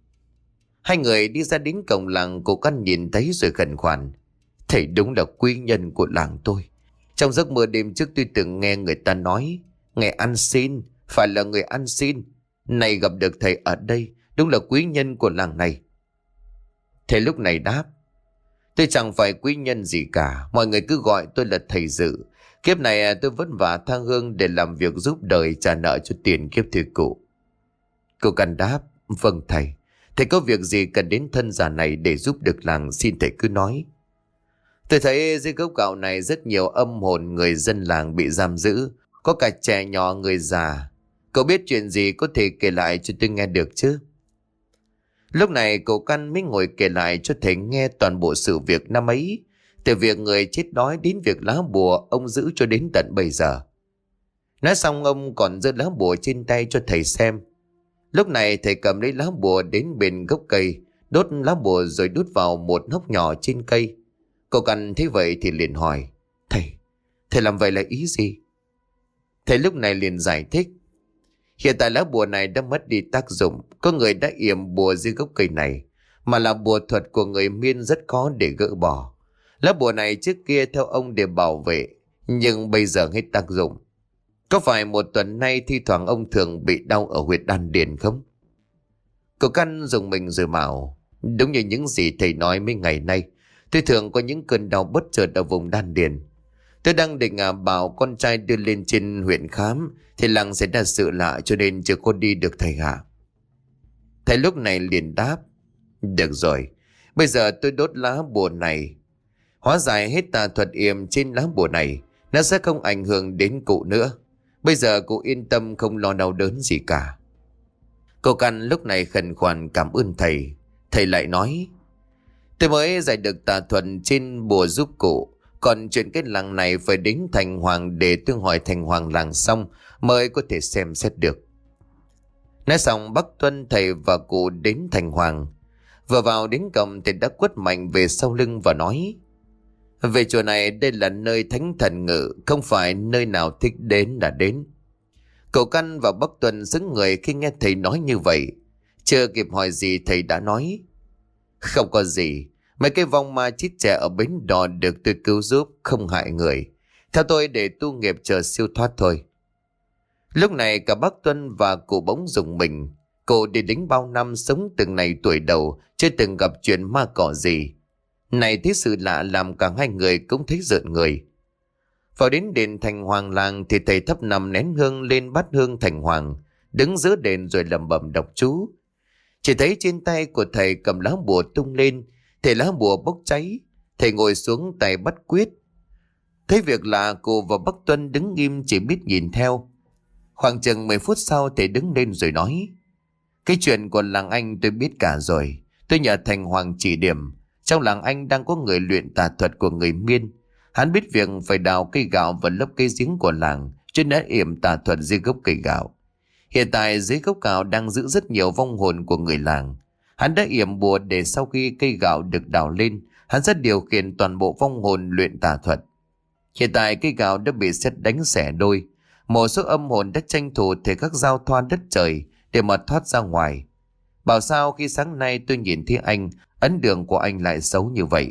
Hai người đi ra đến cổng làng, cụ Căn nhìn thấy rồi khẩn khoản: "Thầy đúng là quý nhân của làng tôi. Trong giấc mơ đêm trước tôi từng nghe người ta nói ngày ăn xin phải là người ăn xin. Này gặp được thầy ở đây, đúng là quý nhân của làng này." Thầy lúc này đáp: "Tôi chẳng phải quý nhân gì cả, mọi người cứ gọi tôi là thầy Dự. Kiếp này tôi vất vả tha hương để làm việc giúp đời trả nợ cho tiền kiếp thầy cụ." Cụ Căn đáp: "Vâng thầy, thầy có việc gì cần đến thân già này để giúp được làng, xin thầy cứ nói." "Tôi thấy dưới gốc gạo này rất nhiều âm hồn người dân làng bị giam giữ, có cả trẻ nhỏ người già. Cậu biết chuyện gì có thể kể lại cho tôi nghe được chứ?" Lúc này cậu Căn mới ngồi kể lại cho thầy nghe toàn bộ sự việc năm ấy, từ việc người chết đói đến việc lá bùa ông giữ cho đến tận bây giờ. Nói xong ông còn giơ lá bùa trên tay cho thầy xem. Lúc này thầy cầm lấy lá bùa đến bên gốc cây, đốt lá bùa rồi đút vào một hốc nhỏ trên cây. Cậu Căn thấy vậy thì liền hỏi: Thầy làm vậy là ý gì?" Thầy lúc này liền giải thích: "Hiện tại lá bùa này đã mất đi tác dụng. Có người đã yểm bùa dưới gốc cây này, mà là bùa thuật của người Miên rất khó để gỡ bỏ. Lá bùa này trước kia theo ông để bảo vệ, nhưng bây giờ hết tác dụng. Có phải một tuần nay thi thoảng ông thường bị đau ở huyệt đan điền không?" Cậu Căn dùng mình rồi bảo: "Đúng như những gì thầy nói mấy ngày nay, tôi thường có những cơn đau bất chợt ở vùng đan điền. Tôi đang định bảo con trai đưa lên trên huyện khám, thì làng xảy ra sự lạ cho nên chưa có đi được thầy ạ." Thầy lúc này liền đáp: "Được rồi, bây giờ tôi đốt lá bùa này, hóa giải hết tà thuật yểm trên lá bùa này, nó sẽ không ảnh hưởng đến cụ nữa. Bây giờ cụ yên tâm, không lo đau đớn gì cả." Cậu Căn lúc này khẩn khoản cảm ơn thầy. Thầy lại nói: "Tôi mới giải được tà thuật trên bùa giúp cụ. Còn chuyện cái làng này phải đến thành hoàng để tôi hỏi thành hoàng làng xong mới có thể xem xét được." Nói xong bác Tuân thầy và cụ đến thành hoàng. Vừa vào đến cổng thì đã quất mạnh về sau lưng và nói: "Về chùa này, đây là nơi thánh thần ngự, không phải nơi nào thích đến là đến." Cậu Căn và bác Tuân xứng người khi nghe thầy nói như vậy. Chưa kịp hỏi gì thầy đã nói: "Không có gì, mấy cái vong ma chít trẻ ở bến đò được tôi cứu giúp, không hại người. Theo tôi để tu nghiệp chờ siêu thoát thôi." Lúc này cả bác Tuân và cụ bỗng rùng mình. Cụ đi lính bao năm, sống từng này tuổi đầu, chưa từng gặp chuyện ma cỏ gì. Này thấy sự lạ làm cả hai người cũng thấy rợn người. Vào đến đền thành hoàng làng thì thầy thắp nằm nén hương lên bát hương thành hoàng, đứng giữa đền rồi lẩm bẩm đọc chú. Chỉ thấy trên tay của thầy cầm lá bùa tung lên, thầy lá bùa bốc cháy. Thầy ngồi xuống tay bắt quyết. Thấy việc lạ, cụ và bác Tuân đứng im chỉ biết nhìn theo. Khoảng chừng 10 phút sau thầy đứng lên rồi nói: "Cái chuyện của làng anh tôi biết cả rồi. Tôi nhờ thành hoàng chỉ điểm. Trong làng anh đang có người luyện tà thuật của người Miên. Hắn biết việc phải đào cây gạo và lấp cây giếng của làng, cho nên đã yểm tà thuật dưới gốc cây gạo. Hiện tại dưới gốc gạo đang giữ rất nhiều vong hồn của người làng. Hắn đã yểm bùa để sau khi cây gạo được đào lên, hắn sẽ điều khiển toàn bộ vong hồn luyện tà thuật. Hiện tại cây gạo đã bị sét đánh xẻ đôi. Một số âm hồn đã tranh thủ thời khắc giao thoa đất trời để mà thoát ra ngoài. Bảo sao khi sáng nay tôi nhìn thấy anh, ấn đường của anh lại xấu như vậy?"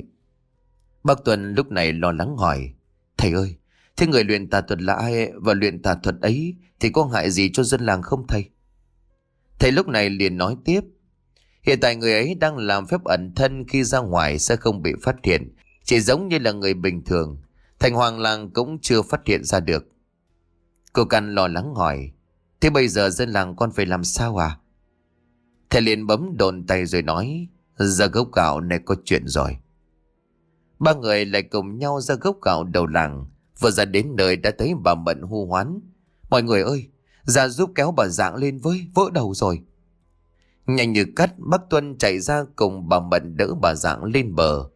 Bác Tuân lúc này lo lắng hỏi: "Thầy ơi, thế người luyện tà thuật là ai, và luyện tà thuật ấy thì có hại gì cho dân làng không thầy?" Thầy lúc này liền nói tiếp: "Hiện tại người ấy đang làm phép ẩn thân, khi ra ngoài sẽ không bị phát hiện, chỉ giống như là người bình thường. Thành hoàng làng cũng chưa phát hiện ra được." Cô Căn lo lắng hỏi: "Thế bây giờ dân làng con phải làm sao à?" Thầy liền bấm đồn tay rồi nói: "Ra gốc gạo này có chuyện rồi." Ba người lại cùng nhau ra gốc gạo đầu làng. Vừa ra đến nơi đã thấy bà Mận hô hoán: "Mọi người ơi, ra giúp kéo bà Dạng lên với, vỡ đầu rồi." Nhanh như cắt, bác Tuân chạy ra cùng bà Mận đỡ bà Dạng lên bờ.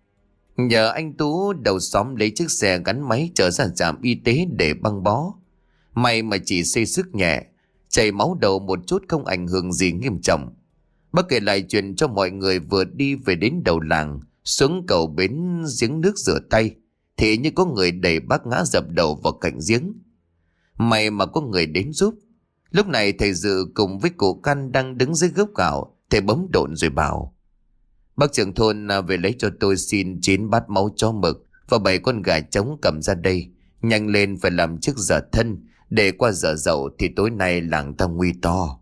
Nhờ anh Tú đầu xóm lấy chiếc xe gắn máy chở ra trạm y tế để băng bó. May mà chỉ xây sức nhẹ, chảy máu đầu một chút không ảnh hưởng gì nghiêm trọng. Bác kể lại chuyện cho mọi người vừa đi về đến đầu làng, xuống cầu bến giếng nước rửa tay, thì như có người đẩy bác ngã dập đầu vào cạnh giếng. May mà có người đến giúp. Lúc này thầy Dự cùng với cụ Căn đang đứng dưới gốc gạo. Thầy bấm độn rồi bảo: Bác trưởng thôn về lấy cho tôi xin 9 bát máu chó mực và 7 con gà trống cầm ra đây. Nhanh lên, phải làm trước giờ thân, để qua giờ dậu thì tối nay làng ta nguy to.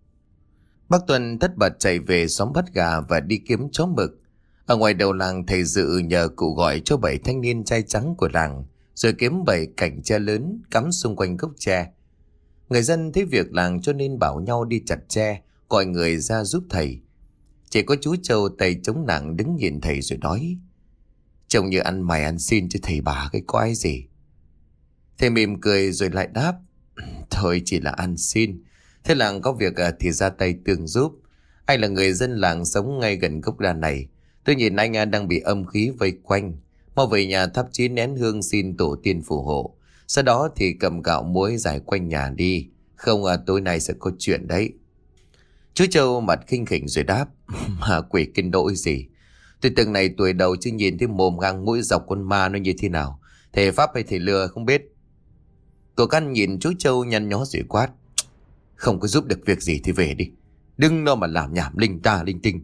Bác Tuân tất bật chạy về xóm bắt gà và đi kiếm chó mực. Ở ngoài đầu làng, thầy Dự nhờ cụ gọi cho 7 thanh niên trai trắng của làng, rồi kiếm 7 cành tre lớn cắm xung quanh gốc tre. Người dân thấy việc làng cho nên bảo nhau đi chặt tre, gọi người ra giúp thầy. Chỉ có chú Châu tay chống nặng đứng nhìn thầy rồi nói: Trông như ăn mày ăn xin chứ thầy bà cái quái gì. Thầy mỉm cười rồi lại đáp: Thôi chỉ là ăn xin. Thế làng có việc thì ra tay tương giúp. Anh là người dân làng sống ngay gần gốc đa này. Tôi nhìn anh đang bị âm khí vây quanh. Mau về nhà thắp 9 nén hương xin tổ tiên phù hộ. Sau đó thì cầm gạo muối rải quanh nhà đi. Không tối nay sẽ có chuyện đấy. Chú Châu mặt khinh khỉnh rồi đáp: Mà quỷ kinh đỗi gì. Tôi từng này tuổi đầu chứ nhìn thấy mồm ngang mũi dọc con ma nó như thế nào. Thầy Pháp hay thầy lừa không biết. Cậu Căn nhìn chú Châu nhăn nhó rồi quát: Không có giúp được việc gì thì về đi. Đừng nó mà làm nhảm linh ta linh tinh.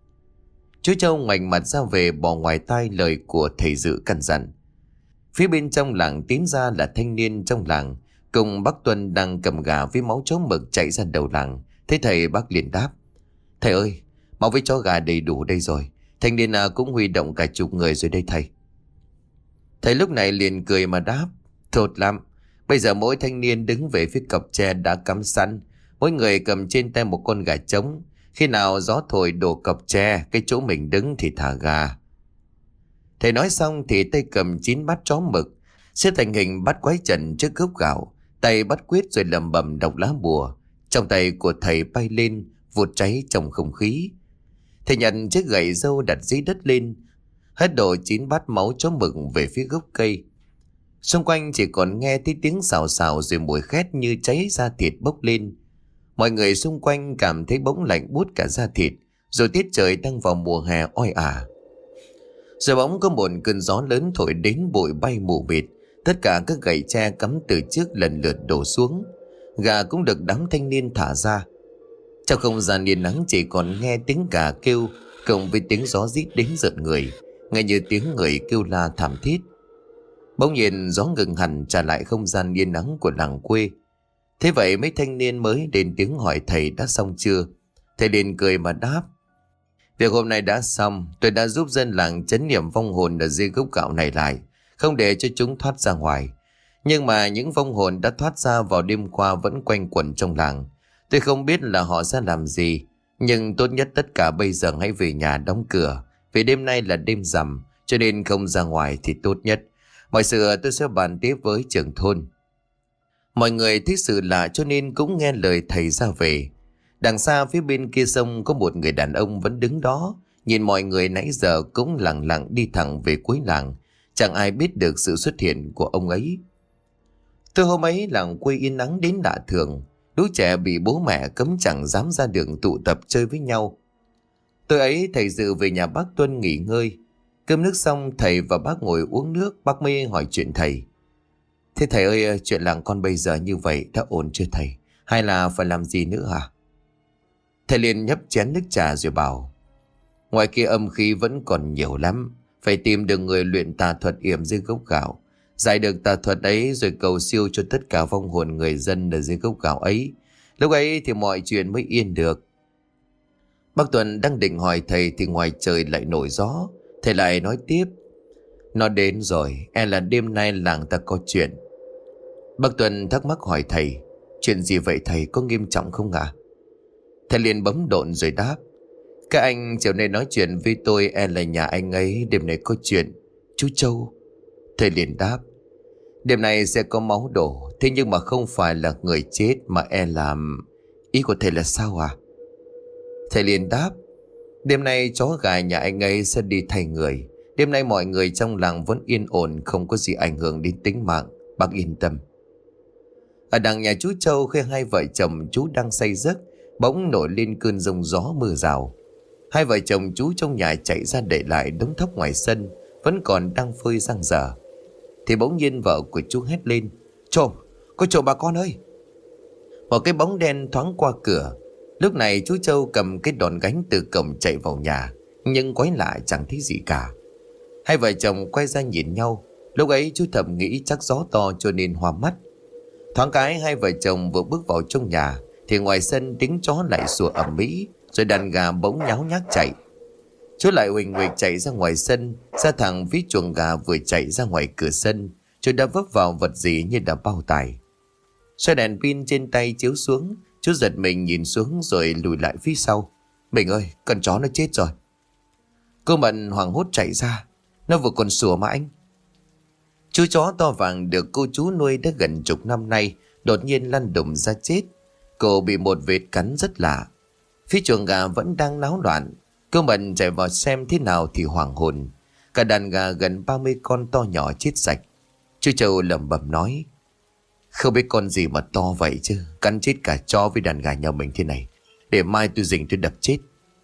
Chú Châu ngoảnh mặt ra về, bỏ ngoài tai lời của thầy Dự căn dặn. Phía bên trong làng tiến ra là thanh niên trong làng cùng bác Tuân đang cầm gà với máu chó mực chạy ra đầu làng. Thế thầy bác liền đáp: Thầy ơi, máu với chó gà đầy đủ đây rồi. Thanh niên cũng huy động cả chục người rồi đây thầy. Thầy lúc này liền cười mà đáp: Tốt lắm. Bây giờ mỗi thanh niên đứng về phía cọc tre đã cắm sẵn, mỗi người cầm trên tay một con gà trống. Khi nào gió thổi đổ cọc tre, cái chỗ mình đứng thì thả gà. Thầy nói xong thì tay cầm 9 bát chó mực, xếp thành hình bát quái trần trước gốc gạo, tay bắt quyết rồi lẩm bẩm đọc lá bùa. Trong tay của thầy bay lên, vụt cháy trong không khí. Thầy nhận chiếc gậy râu đặt dưới đất lên, hất đổ 9 bát máu chó mực về phía gốc cây. Xung quanh chỉ còn nghe thấy tiếng xào xào rồi mùi khét như cháy da thịt bốc lên. Mọi người xung quanh cảm thấy bỗng lạnh buốt cả da thịt, rồi tiết trời đang vào mùa hè oi ả. Rồi bỗng có một cơn gió lớn thổi đến, bụi bay mù mịt. Tất cả các gậy tre cắm từ trước lần lượt đổ xuống. Gà cũng được đám thanh niên thả ra. Trong không gian yên nắng chỉ còn nghe tiếng gà kêu cộng với tiếng gió rít đến rợn người, nghe như tiếng người kêu la thảm thiết. Bỗng nhiên gió ngừng hẳn, trả lại không gian yên nắng của làng quê. Thế vậy mấy thanh niên mới lên tiếng hỏi thầy đã xong chưa. Thầy liền cười mà đáp: Việc hôm nay đã xong. Tôi đã giúp dân làng trấn niệm vong hồn ở dưới gốc gạo này lại, không để cho chúng thoát ra ngoài. Nhưng mà những vong hồn đã thoát ra vào đêm qua vẫn quanh quẩn trong làng. Tôi không biết là họ sẽ làm gì, nhưng tốt nhất tất cả bây giờ hãy về nhà đóng cửa, vì đêm nay là đêm rằm, cho nên không ra ngoài thì tốt nhất. Mọi sự tôi sẽ bàn tiếp với trưởng thôn. Mọi người thích sự lạ cho nên cũng nghe lời thầy ra về. Đằng xa phía bên kia sông có một người đàn ông vẫn đứng đó, nhìn mọi người nãy giờ cũng lặng lặng đi thẳng về cuối làng. Chẳng ai biết được sự xuất hiện của ông ấy. Từ hôm ấy làng quê yên nắng đến lạ thường. Lũ trẻ bị bố mẹ cấm chẳng dám ra đường tụ tập chơi với nhau. Tối ấy thầy Dự về nhà bác Tuân nghỉ ngơi. Cơm nước xong thầy và bác ngồi uống nước. Bác mới hỏi chuyện thầy: Thế thầy ơi, chuyện làng con bây giờ như vậy đã ổn chưa thầy? Hay là phải làm gì nữa hả? Thầy liền nhấp chén nước trà rồi bảo: Ngoài kia âm khí vẫn còn nhiều lắm. Phải tìm được người luyện tà thuật yểm dưới gốc gạo, giải được tà thuật ấy rồi cầu siêu cho tất cả vong hồn người dân ở dưới gốc gạo ấy. Lúc ấy thì mọi chuyện mới yên được. Bác Tuấn đang định hỏi thầy thì ngoài trời lại nổi gió. Thầy lại nói tiếp: Nó đến rồi, là đêm nay làng ta có chuyện. Bác Tuấn thắc mắc hỏi thầy: Chuyện gì vậy thầy, có nghiêm trọng không ạ? Thầy liền bấm độn rồi đáp: Các anh chiều nay nói chuyện với tôi, là nhà anh ấy đêm nay có chuyện. Chú Châu. Thầy liền đáp: Đêm nay sẽ có máu đổ, thế nhưng mà không phải là người chết mà làm... Ý của thầy là sao à? Thầy liền đáp: Đêm nay chó gà nhà anh ấy sẽ đi thay người. Đêm nay mọi người trong làng vẫn yên ổn, không có gì ảnh hưởng đến tính mạng. Bác yên tâm. Ở đằng nhà chú Châu, khi hai vợ chồng chú đang say giấc, bỗng nổi lên cơn giông gió mưa rào. Hai vợ chồng chú trong nhà chạy ra để lại đống thóc ngoài sân vẫn còn đang phơi dang dở. Thì bỗng nhiên vợ của chú hét lên: "Trộm! Có trộm bà con ơi!" Một cái bóng đen thoáng qua cửa. Lúc này chú Châu cầm cái đòn gánh từ cổng chạy vào nhà, nhưng quái lạ chẳng thấy gì cả. Hai vợ chồng quay ra nhìn nhau. Lúc ấy chú thầm nghĩ chắc gió to cho nên hoa mắt. Thoáng cái hai vợ chồng vừa bước vào trong nhà thì ngoài sân tiếng chó lại sủa ầm ĩ, rồi đàn gà bỗng nháo nhác chạy. Chú lại huỳnh huỳnh chạy ra ngoài sân, ra thẳng phía chuồng gà vừa chạy ra ngoài cửa sân, chú đã vấp vào vật gì như là bao tải. Xoay đèn pin trên tay chiếu xuống, chú giật mình nhìn xuống rồi lùi lại phía sau. "Mình ơi, con chó nó chết rồi." Cô Mận hoảng hốt chạy ra. "Nó vừa còn sủa mà anh." Chú chó to vàng được cô chú nuôi đã gần chục năm nay đột nhiên lăn đùng ra chết. Cô bị một vết cắn rất lạ. Phía chuồng gà vẫn đang náo loạn. Cô Mận chạy vào xem thế nào thì hoảng hồn. Cả đàn gà gần 30 con to nhỏ chết sạch. Chú Châu lẩm bẩm nói: "Không biết con gì mà to vậy chứ, cắn chết cả chó với đàn gà nhà mình thế này. Để mai tôi rình tôi đập chết."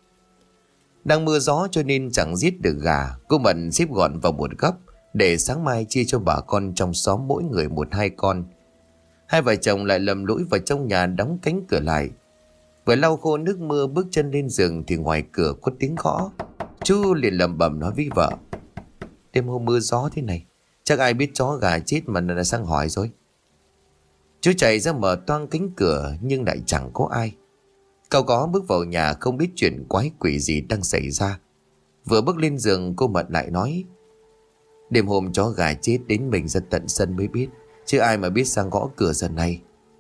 Đang mưa gió cho nên chẳng giết được gà. Cô Mận xếp gọn vào một góc để sáng mai chia cho bà con trong xóm mỗi người 1-2 con. Hai vợ chồng lại lầm lũi vào trong nhà, đóng cánh cửa lại. Vừa lau khô nước mưa bước chân lên giường thì ngoài cửa có tiếng gõ. Chú liền lẩm bẩm nói với vợ: "Đêm hôm mưa gió thế này, chắc ai biết chó gà chết mà đã sang hỏi rồi." Chú chạy ra mở toang cánh cửa nhưng lại chẳng có ai. Cậu có bước vào nhà không biết chuyện quái quỷ gì đang xảy ra. Vừa bước lên giường cô Mận lại nói: "Đêm hôm chó gà chết đến mình ra tận sân mới biết, chứ ai mà biết sang gõ cửa giờ này."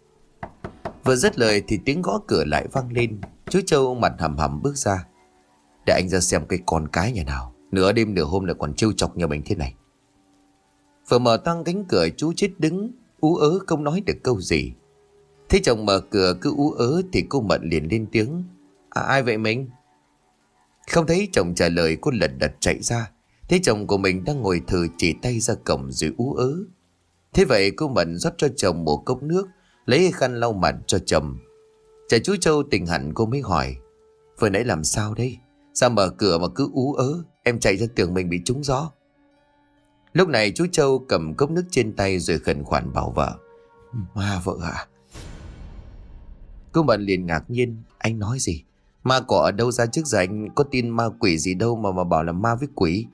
Vừa dứt lời thì tiếng gõ cửa lại vang lên. Chú Châu mặt hầm hầm bước ra: "Để anh ra xem cái con cái nhà nào, nửa đêm nửa hôm lại còn trêu chọc nhà mình thế này." Vừa mở toang cánh cửa chú chết đứng ú ớ không nói được câu gì. Thấy chồng mở cửa cứ ú ớ thì cô Mận liền lên tiếng: Ai vậy mình?" Không thấy chồng trả lời, cô lật đật chạy ra. Thấy chồng của mình đang ngồi thừ chỉ tay ra cổng rồi ú ớ. Thế vậy cô Mận rót cho chồng một cốc nước, lấy khăn lau mặt cho chồng. Chờ chú Châu tỉnh hẳn cô mới hỏi: "Vừa nãy làm sao đây? Sao mở cửa mà cứ ú ớ? Em chạy ra tưởng mình bị trúng gió." Lúc này chú Châu cầm cốc nước trên tay rồi khẩn khoản bảo vợ: "Ma vợ à?" Cô Mận liền ngạc nhiên: "Anh nói gì? Ma cỏ ở đâu ra, trước giờ anh có tin ma quỷ gì đâu mà bảo là ma với quỷ."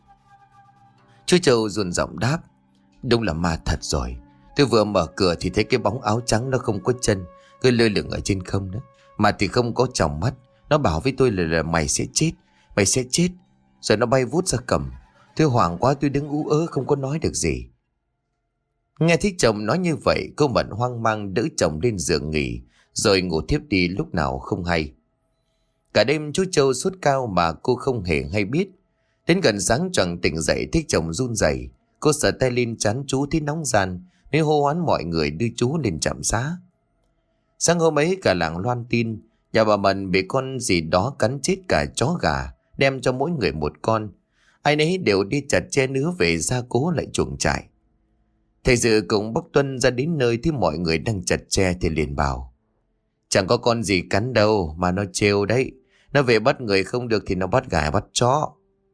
Chú Châu run giọng đáp: "Đúng là ma thật rồi. Tôi vừa mở cửa thì thấy cái bóng áo trắng nó không có chân, cứ lơ lửng ở trên không đó. Mà thì không có tròng mắt. Nó bảo với tôi là mày sẽ chết, mày sẽ chết. Rồi nó bay vút ra cầm. Tôi hoảng quá, tôi đứng ú ớ không có nói được gì." Nghe thấy chồng nói như vậy, cô Mận hoang mang đỡ chồng lên giường nghỉ, rồi ngủ thiếp đi lúc nào không hay. Cả đêm chú Châu sốt cao mà cô không hề hay biết. Đến gần sáng choàng tỉnh dậy thấy chồng run rẩy, cô sờ tay lên trán chú thấy nóng ran nên hô hoán mọi người đưa chú lên trạm xá. Sáng hôm ấy cả làng loan tin nhà bà Mận bị con gì đó cắn chết cả chó gà, đem cho mỗi người một con. Ai nấy đều đi chặt tre nứa về gia cố lại chuồng trại. Thầy Dự cùng bác Tuân ra đến nơi thì mọi người đang chặt tre thì liền bảo: "Chẳng có con gì cắn đâu mà nó trêu đấy. Nó về bắt người không được thì nó bắt gà bắt chó."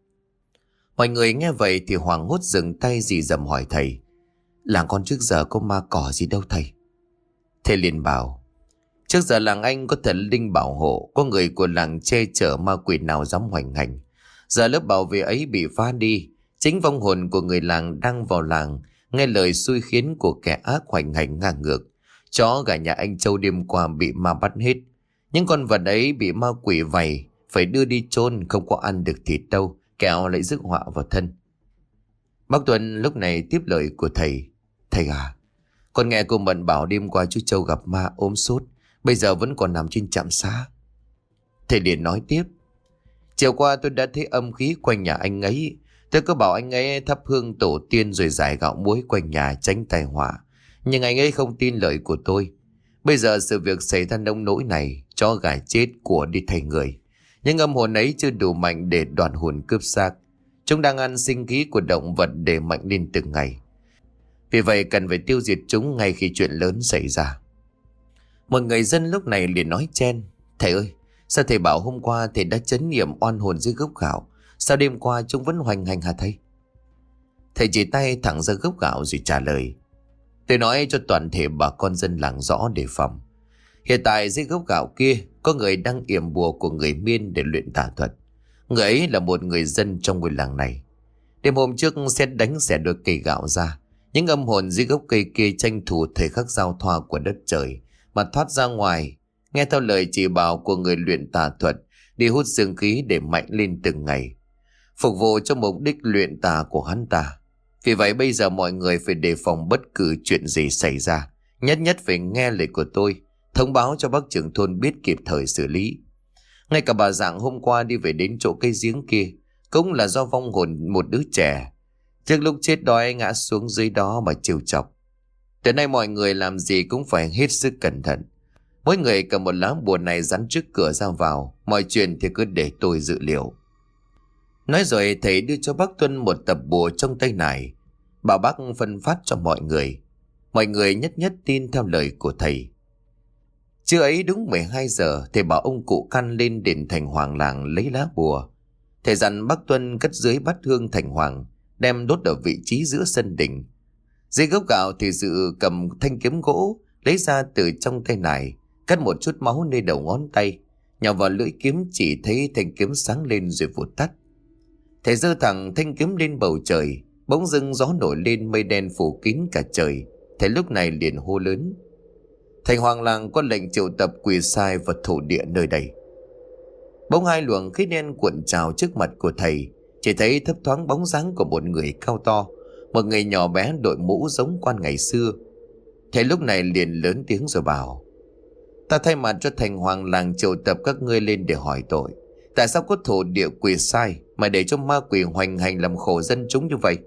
Mọi người nghe vậy thì hoảng hốt dừng tay dì dầm hỏi thầy: "Làng con trước giờ có ma cỏ gì đâu thầy?" Thầy liền bảo: "Trước giờ làng anh có thần linh bảo hộ, có người của làng che chở, ma quỷ nào dám hoành hành. Giờ lớp bảo vệ ấy bị phá đi, chính vong hồn của người làng đang vào làng nghe lời xui khiến của kẻ ác hoành hành ngang ngược. Chó gà nhà anh Châu đêm qua bị ma bắt hết. Những con vật ấy bị ma quỷ vầy, phải đưa đi chôn, không có ăn được thịt đâu, kẻo lại rước họa vào thân." Bác Tuân lúc này tiếp lời của thầy: "Thầy à, con nghe cô Mận bảo đêm qua chú Châu gặp ma ốm sốt, bây giờ vẫn còn nằm trên trạm xá." Thầy liền nói tiếp: "Chiều qua tôi đã thấy âm khí quanh nhà anh ấy. Tôi có bảo anh ấy thắp hương tổ tiên rồi rải gạo muối quanh nhà tránh tai họa. Nhưng anh ấy không tin lời của tôi. Bây giờ sự việc xảy ra nông nỗi này, chó gà chết của đi thay người. Nhưng âm hồn ấy chưa đủ mạnh để đoạt hồn cướp xác. Chúng đang ăn sinh khí của động vật để mạnh lên từng ngày. Vì vậy cần phải tiêu diệt chúng ngay khi chuyện lớn xảy ra." Một người dân lúc này liền nói chen: "Thầy ơi, sao thầy bảo hôm qua thầy đã trấn niệm oan hồn dưới gốc gạo, sao đêm qua chúng vẫn hoành hành hả thầy?" Thầy chỉ tay thẳng ra gốc gạo rồi trả lời: "Tôi nói cho toàn thể bà con dân làng rõ đề phòng. Hiện tại dưới gốc gạo kia có người đang yểm bùa của người Miên để luyện tà thuật. Người ấy là một người dân trong ngôi làng này. Đêm hôm trước sét đánh xẻ đôi cây gạo ra. Những âm hồn dưới gốc cây kia tranh thủ thời khắc giao thoa của đất trời mà thoát ra ngoài, nghe theo lời chỉ bảo của người luyện tà thuật, đi hút dương khí để mạnh lên từng ngày, phục vụ cho mục đích luyện tà của hắn ta. Vì vậy bây giờ mọi người phải đề phòng bất cứ chuyện gì xảy ra. Nhất nhất phải nghe lời của tôi, thông báo cho bác trưởng thôn biết kịp thời xử lý. Ngay cả bà Dạng hôm qua đi về đến chỗ cây giếng kia cũng là do vong hồn một đứa trẻ trước lúc chết đói ngã xuống dưới đó mà trêu chọc. Từ nay mọi người làm gì cũng phải hết sức cẩn thận. Mỗi người cầm một lá bùa này dán trước cửa ra vào, mọi chuyện thì cứ để tôi dự liệu." Nói rồi thầy đưa cho bác Tuân một tập bùa trong tay này, bảo bác phân phát cho mọi người. Mọi người nhất nhất tin theo lời của thầy. Trưa ấy đúng 12 giờ, thầy bảo ông cụ Căn lên đền Thành Hoàng làng lấy lá bùa. Thầy dặn bác Tuân cất dưới bát hương Thành Hoàng, đem đốt ở vị trí giữa sân đình. Dưới gốc gạo thì Dự cầm thanh kiếm gỗ lấy ra từ trong tay nải, cắt một chút máu nơi đầu ngón tay, nhào vào lưỡi kiếm, chỉ thấy thanh kiếm sáng lên rồi vụt tắt. Thầy giơ thẳng thanh kiếm lên bầu trời, bỗng dưng gió nổi lên, mây đen phủ kín cả trời. Thầy lúc này liền hô lớn: "Thành Hoàng làng có lệnh triệu tập quỷ sai và thổ địa nơi đây." Bỗng hai luồng khí đen cuộn trào trước mặt của thầy, chỉ thấy thấp thoáng bóng dáng của một người cao to, một người nhỏ bé đội mũ giống quan ngày xưa. Thầy lúc này liền lớn tiếng rồi bảo: "Ta thay mặt cho Thành Hoàng làng triệu tập các ngươi lên để hỏi tội. Tại sao có thổ địa quỷ sai mà để cho ma quỷ hoành hành làm khổ dân chúng như vậy?"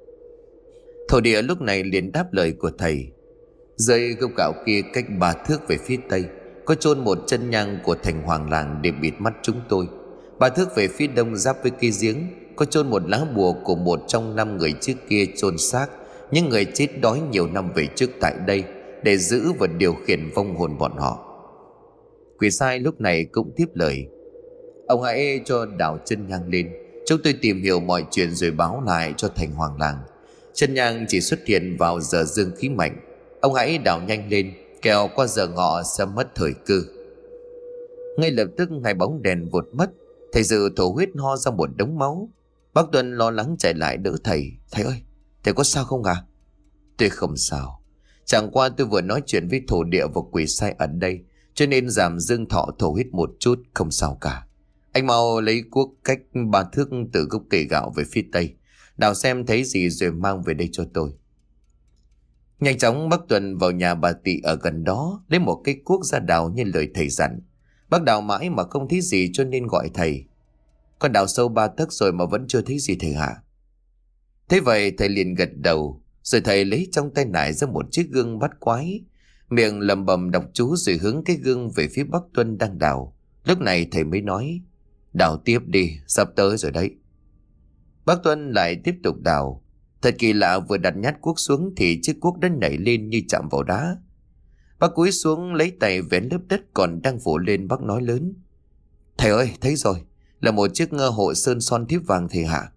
Thổ địa lúc này liền đáp lời của thầy: "Dưới gốc gạo kia cách 3 thước về phía tây có chôn một chân nhang của Thành Hoàng làng để bịt mắt chúng tôi. 3 thước về phía đông giáp với cây giếng có chôn một lá bùa của một trong 5 người trước kia chôn xác những người chết đói nhiều năm về trước tại đây để giữ và điều khiển vong hồn bọn họ." Quỷ sai lúc này cũng tiếp lời: "Ông hãy cho đào chân nhang lên, chúng tôi tìm hiểu mọi chuyện rồi báo lại cho Thành Hoàng làng. Chân nhang chỉ xuất hiện vào giờ dương khí mạnh. Ông hãy đào nhanh lên, kẻo qua giờ ngọ sẽ mất thời cơ." Ngay lập tức hai bóng đèn vụt mất. Thầy Dự thổ huyết ho ra một đống máu. Bác Tuân lo lắng chạy lại đỡ thầy: "Thầy ơi, thầy có sao không à?" "Tôi không sao. Chẳng qua tôi vừa nói chuyện với thổ địa và quỷ sai ở đây, cho nên giảm dương thọ thổ huyết một chút, không sao cả. Anh mau lấy cuốc cách 3 thước từ gốc cây gạo về phía tây, đào xem thấy gì rồi mang về đây cho tôi." Nhanh chóng bác Tuân vào nhà bà Tị ở gần đó, lấy một cây cuốc ra đào như lời thầy dặn. Bác đào mãi mà không thấy gì cho nên gọi thầy: "Con đào sâu 3 tấc rồi mà vẫn chưa thấy gì thầy hả?" Thế vậy thầy liền gật đầu, rồi thầy lấy trong tay nải ra một chiếc gương bắt quái, miệng lẩm bẩm đọc chú rồi hướng cái gương về phía bác Tuân đang đào. Lúc này thầy mới nói: "Đào tiếp đi, sắp tới rồi đấy." Bác Tuân lại tiếp tục đào. Thật kỳ lạ, vừa đặt nhát cuốc xuống thì chiếc cuốc đã nảy lên như chạm vào đá. Bác cúi xuống lấy tay vén lớp đất còn đang phủ lên. Bác nói lớn: "Thầy ơi, thấy rồi, là một chiếc hộ sơn son thiếp vàng thầy hạ."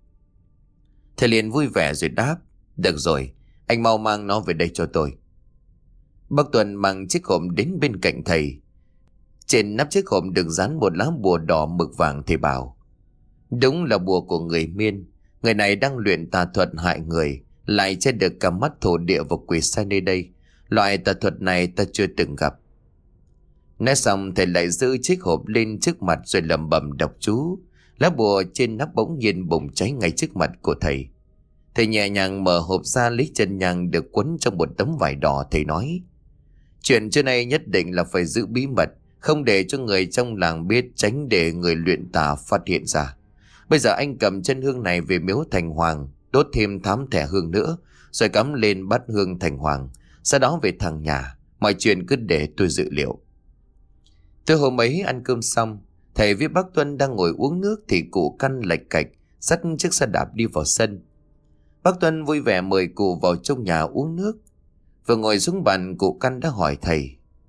Thầy liền vui vẻ rồi đáp: "Được rồi, anh mau mang nó về đây cho tôi." Bác Tuân mang chiếc hộp đến bên cạnh thầy. Trên nắp chiếc hộp được dán một lá bùa đỏ mực vàng. Thầy bảo: "Đúng là bùa của người Miên. Người này đang luyện tà thuật hại người, lại che được cả mắt thổ địa và quỷ sai nơi đây. Loại tà thuật này ta chưa từng gặp." Nói xong thầy lại giữ chiếc hộp lên trước mặt rồi lẩm bẩm đọc chú. Lá bùa trên nắp bỗng nhiên bùng cháy ngay trước mặt của thầy. Thầy nhẹ nhàng mở hộp ra, lấy chân nhang được quấn trong một tấm vải đỏ. Thầy nói: "Chuyện trước nay nhất định là phải giữ bí mật, không để cho người trong làng biết, tránh để người luyện tà phát hiện ra. Bây giờ anh cầm chân hương này về miếu Thành Hoàng, đốt thêm 8 thẻ hương nữa, rồi cắm lên bát hương Thành Hoàng. Sau đó về thẳng nhà, mọi chuyện cứ để tôi dự liệu." Từ hôm ấy ăn cơm xong, thầy với bác Tuân đang ngồi uống nước thì cụ Căn lạch cạch dắt chiếc xe đạp đi vào sân. Bác Tuân vui vẻ mời cụ vào trong nhà uống nước. Vừa ngồi xuống bàn, cụ Căn đã hỏi thầy: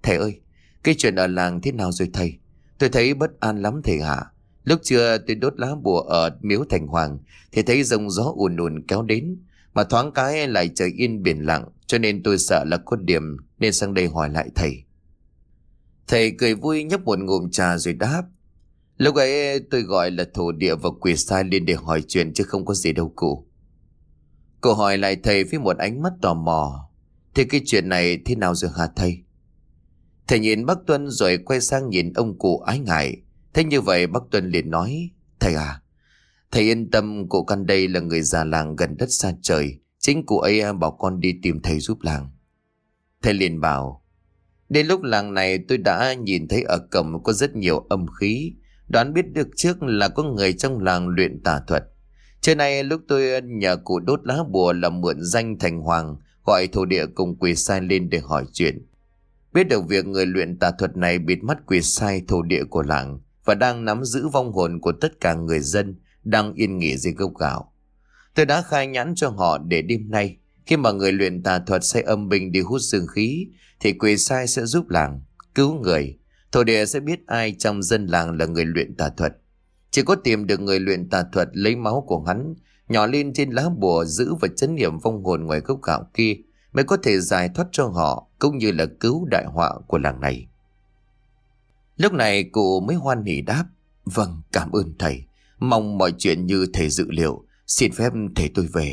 Thầy ơi, cái chuyện ở làng thế nào rồi thầy? Tôi thấy bất an lắm thầy ạ. Lúc trưa tôi đốt lá bùa ở miếu Thành Hoàng thì thấy giông gió ùn ùn kéo đến, mà thoáng cái lại trời yên biển lặng, cho nên tôi sợ là có điểm nên sang đây hỏi lại thầy. Thầy cười vui nhấp một ngụm trà rồi đáp. Lúc ấy tôi gọi là thổ địa và quỷ sai lên để hỏi chuyện chứ không có gì đâu cụ. Cô hỏi lại thầy với một ánh mắt tò mò. Thế cái chuyện này thế nào rồi hả thầy? Thầy nhìn bác Tuân rồi quay sang nhìn ông cụ ái ngại. Thế như vậy bác Tuân liền nói. Thầy à, thầy yên tâm, cụ Căn đây là người già làng gần đất xa trời. Chính cụ ấy bảo con đi tìm thầy giúp làng. Thầy liền bảo. Đến lúc làng này tôi đã nhìn thấy ở cổng có rất nhiều âm khí. Đoán biết được trước là có người trong làng luyện tà thuật. Trưa nay lúc tôi nhờ cụ đốt lá bùa là mượn danh Thành Hoàng, gọi thổ địa cùng quỷ sai lên để hỏi chuyện. Biết được việc người luyện tà thuật này bịt mắt quỷ sai thổ địa của làng và đang nắm giữ vong hồn của tất cả người dân đang yên nghỉ dưới gốc gạo. Tôi đã khai nhãn cho họ để đêm nay khi mà người luyện tà thuật sẽ âm binh đi hút dương khí thì quỷ sai sẽ giúp làng cứu người. Thổ địa sẽ biết ai trong dân làng là người luyện tà thuật. Chỉ có tìm được người luyện tà thuật, lấy máu của hắn nhỏ lên trên lá bùa giữ và trấn niệm vong hồn ngoài gốc gạo kia mới có thể giải thoát cho họ, cũng như là cứu đại họa của làng này. Lúc này cụ mới hoan hỉ đáp. Vâng, cảm ơn thầy. Mong mọi chuyện như thầy dự liệu. Xin phép thầy tôi về.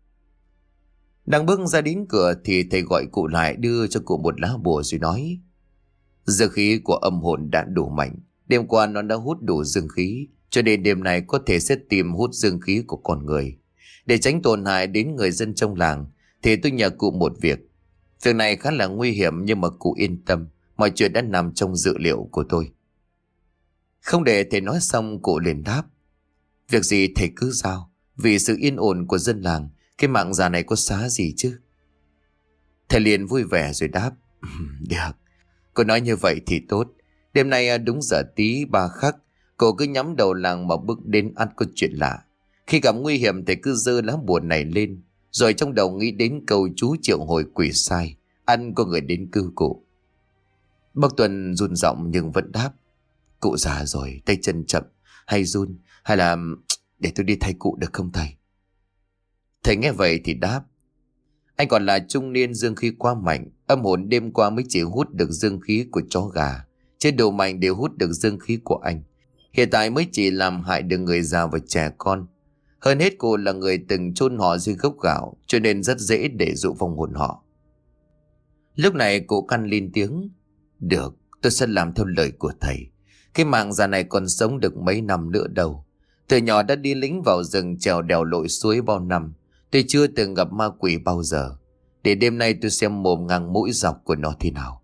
Đang bước ra đến cửa thì thầy gọi cụ lại, đưa cho cụ một lá bùa rồi nói. Dương khí của âm hồn đã đủ mạnh. Đêm qua nó đã hút đủ dương khí, cho nên đêm nay có thể sẽ tìm hút dương khí của con người. Để tránh tổn hại đến người dân trong làng thì tôi nhờ cụ một việc. Việc này khá là nguy hiểm nhưng mà cụ yên tâm, mọi chuyện đã nằm trong dự liệu của tôi. Không để thầy nói xong, cụ liền đáp. Việc gì thầy cứ giao. Vì sự yên ổn của dân làng, cái mạng già này có xá gì chứ? Thầy liền vui vẻ rồi đáp. Được, cô nói như vậy thì tốt. Đêm nay đúng giờ tí 3 khắc, cô cứ nhắm đầu làng mà bước đến ắt có chuyện lạ. Khi gặp nguy hiểm thầy cứ giơ lá bùa này lên, rồi trong đầu nghĩ đến câu chú triệu hồi quỷ sai, ăn có người đến cứu cụ. Bác Tuân run giọng nhưng vẫn đáp. Cụ già rồi, tay chân chậm, hay run, hay là để tôi đi thay cụ được không thầy? Thầy nghe vậy thì đáp. Anh còn là trung niên, dương khí quá mạnh, âm hồn đêm qua mới chỉ hút được dương khí của chó gà, chứ đủ mạnh đều hút được dương khí của anh. Hiện tại mới chỉ làm hại được người già và trẻ con. Hơn hết cô là người từng chôn họ dưới gốc gạo, cho nên rất dễ để dụ vong hồn họ. Lúc này cụ Căn lên tiếng. Được, tôi sẽ làm theo lời của thầy. Cái mạng già này còn sống được mấy năm nữa đâu. Từ nhỏ đã đi lính vào rừng trèo đèo lội suối bao năm. Tôi chưa từng gặp ma quỷ bao giờ. Để đêm nay tôi xem mồm ngang mũi dọc của nó thế nào.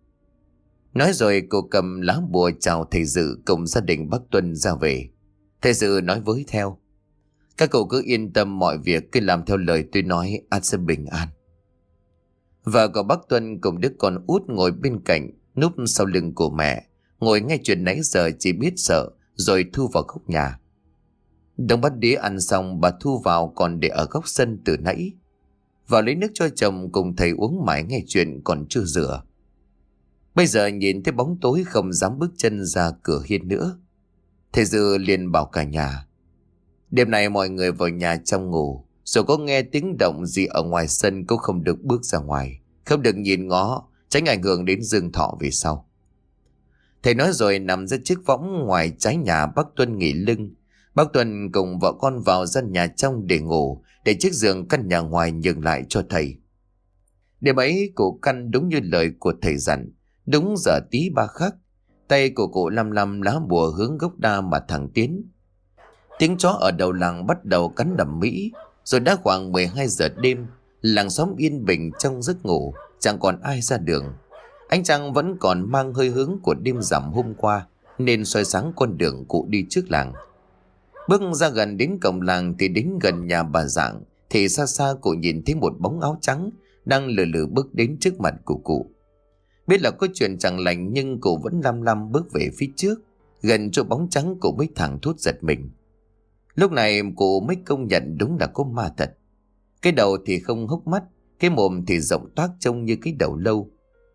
Nói rồi cô cầm lá bùa chào thầy Dự cùng gia đình bác Tuân ra về. Thầy Dự nói với theo. Các cậu cứ yên tâm, mọi việc cứ làm theo lời tôi nói, ắt sẽ bình an. Vợ của bác Tuân cùng đứa con út ngồi bên cạnh, núp sau lưng của mẹ, ngồi nghe chuyện nãy giờ chỉ biết sợ, rồi thu vào góc nhà. Đống bát đĩa ăn xong, bà thu vào còn để ở góc sân từ nãy. Vào lấy nước cho chồng cùng thầy uống mãi nghe chuyện còn chưa rửa. Bây giờ nhìn thấy bóng tối không dám bước chân ra cửa hiên nữa. Thầy Dự liền bảo cả nhà. Đêm nay mọi người vào nhà trong ngủ, rồi có nghe tiếng động gì ở ngoài sân cũng không được bước ra ngoài, không được nhìn ngó, tránh ảnh hưởng đến dương thọ về sau. Thầy nói rồi nằm ra chiếc võng ngoài trái nhà bác Tuân nghỉ lưng. Bác Tuân cùng vợ con vào gian nhà trong để ngủ, để chiếc giường căn nhà ngoài nhường lại cho thầy. Đêm ấy cụ Căn đúng như lời của thầy dặn, đúng giờ tí 3 khắc, tay của cụ lăm lăm lá bùa hướng gốc đa mà thẳng tiến. Tiếng chó ở đầu làng bắt đầu cắn đầm mỹ, rồi đã khoảng 12 giờ đêm, làng xóm yên bình trong giấc ngủ, chẳng còn ai ra đường. Ánh trăng vẫn còn mang hơi hướng của đêm rằm hôm qua, nên soi sáng con đường cụ đi trước làng. Bước ra gần đến cổng làng thì đến gần nhà bà Dạng, thì xa xa cụ nhìn thấy một bóng áo trắng đang lừ lừ bước đến trước mặt của cụ. Biết là có chuyện chẳng lành nhưng cụ vẫn lăm lăm bước về phía trước. Gần chỗ bóng trắng cụ mới thẳng thốt giật mình. Lúc này cụ mới công nhận đúng là có ma thật. Cái đầu thì không hốc mắt, cái mồm thì rộng toác trông như cái đầu lâu.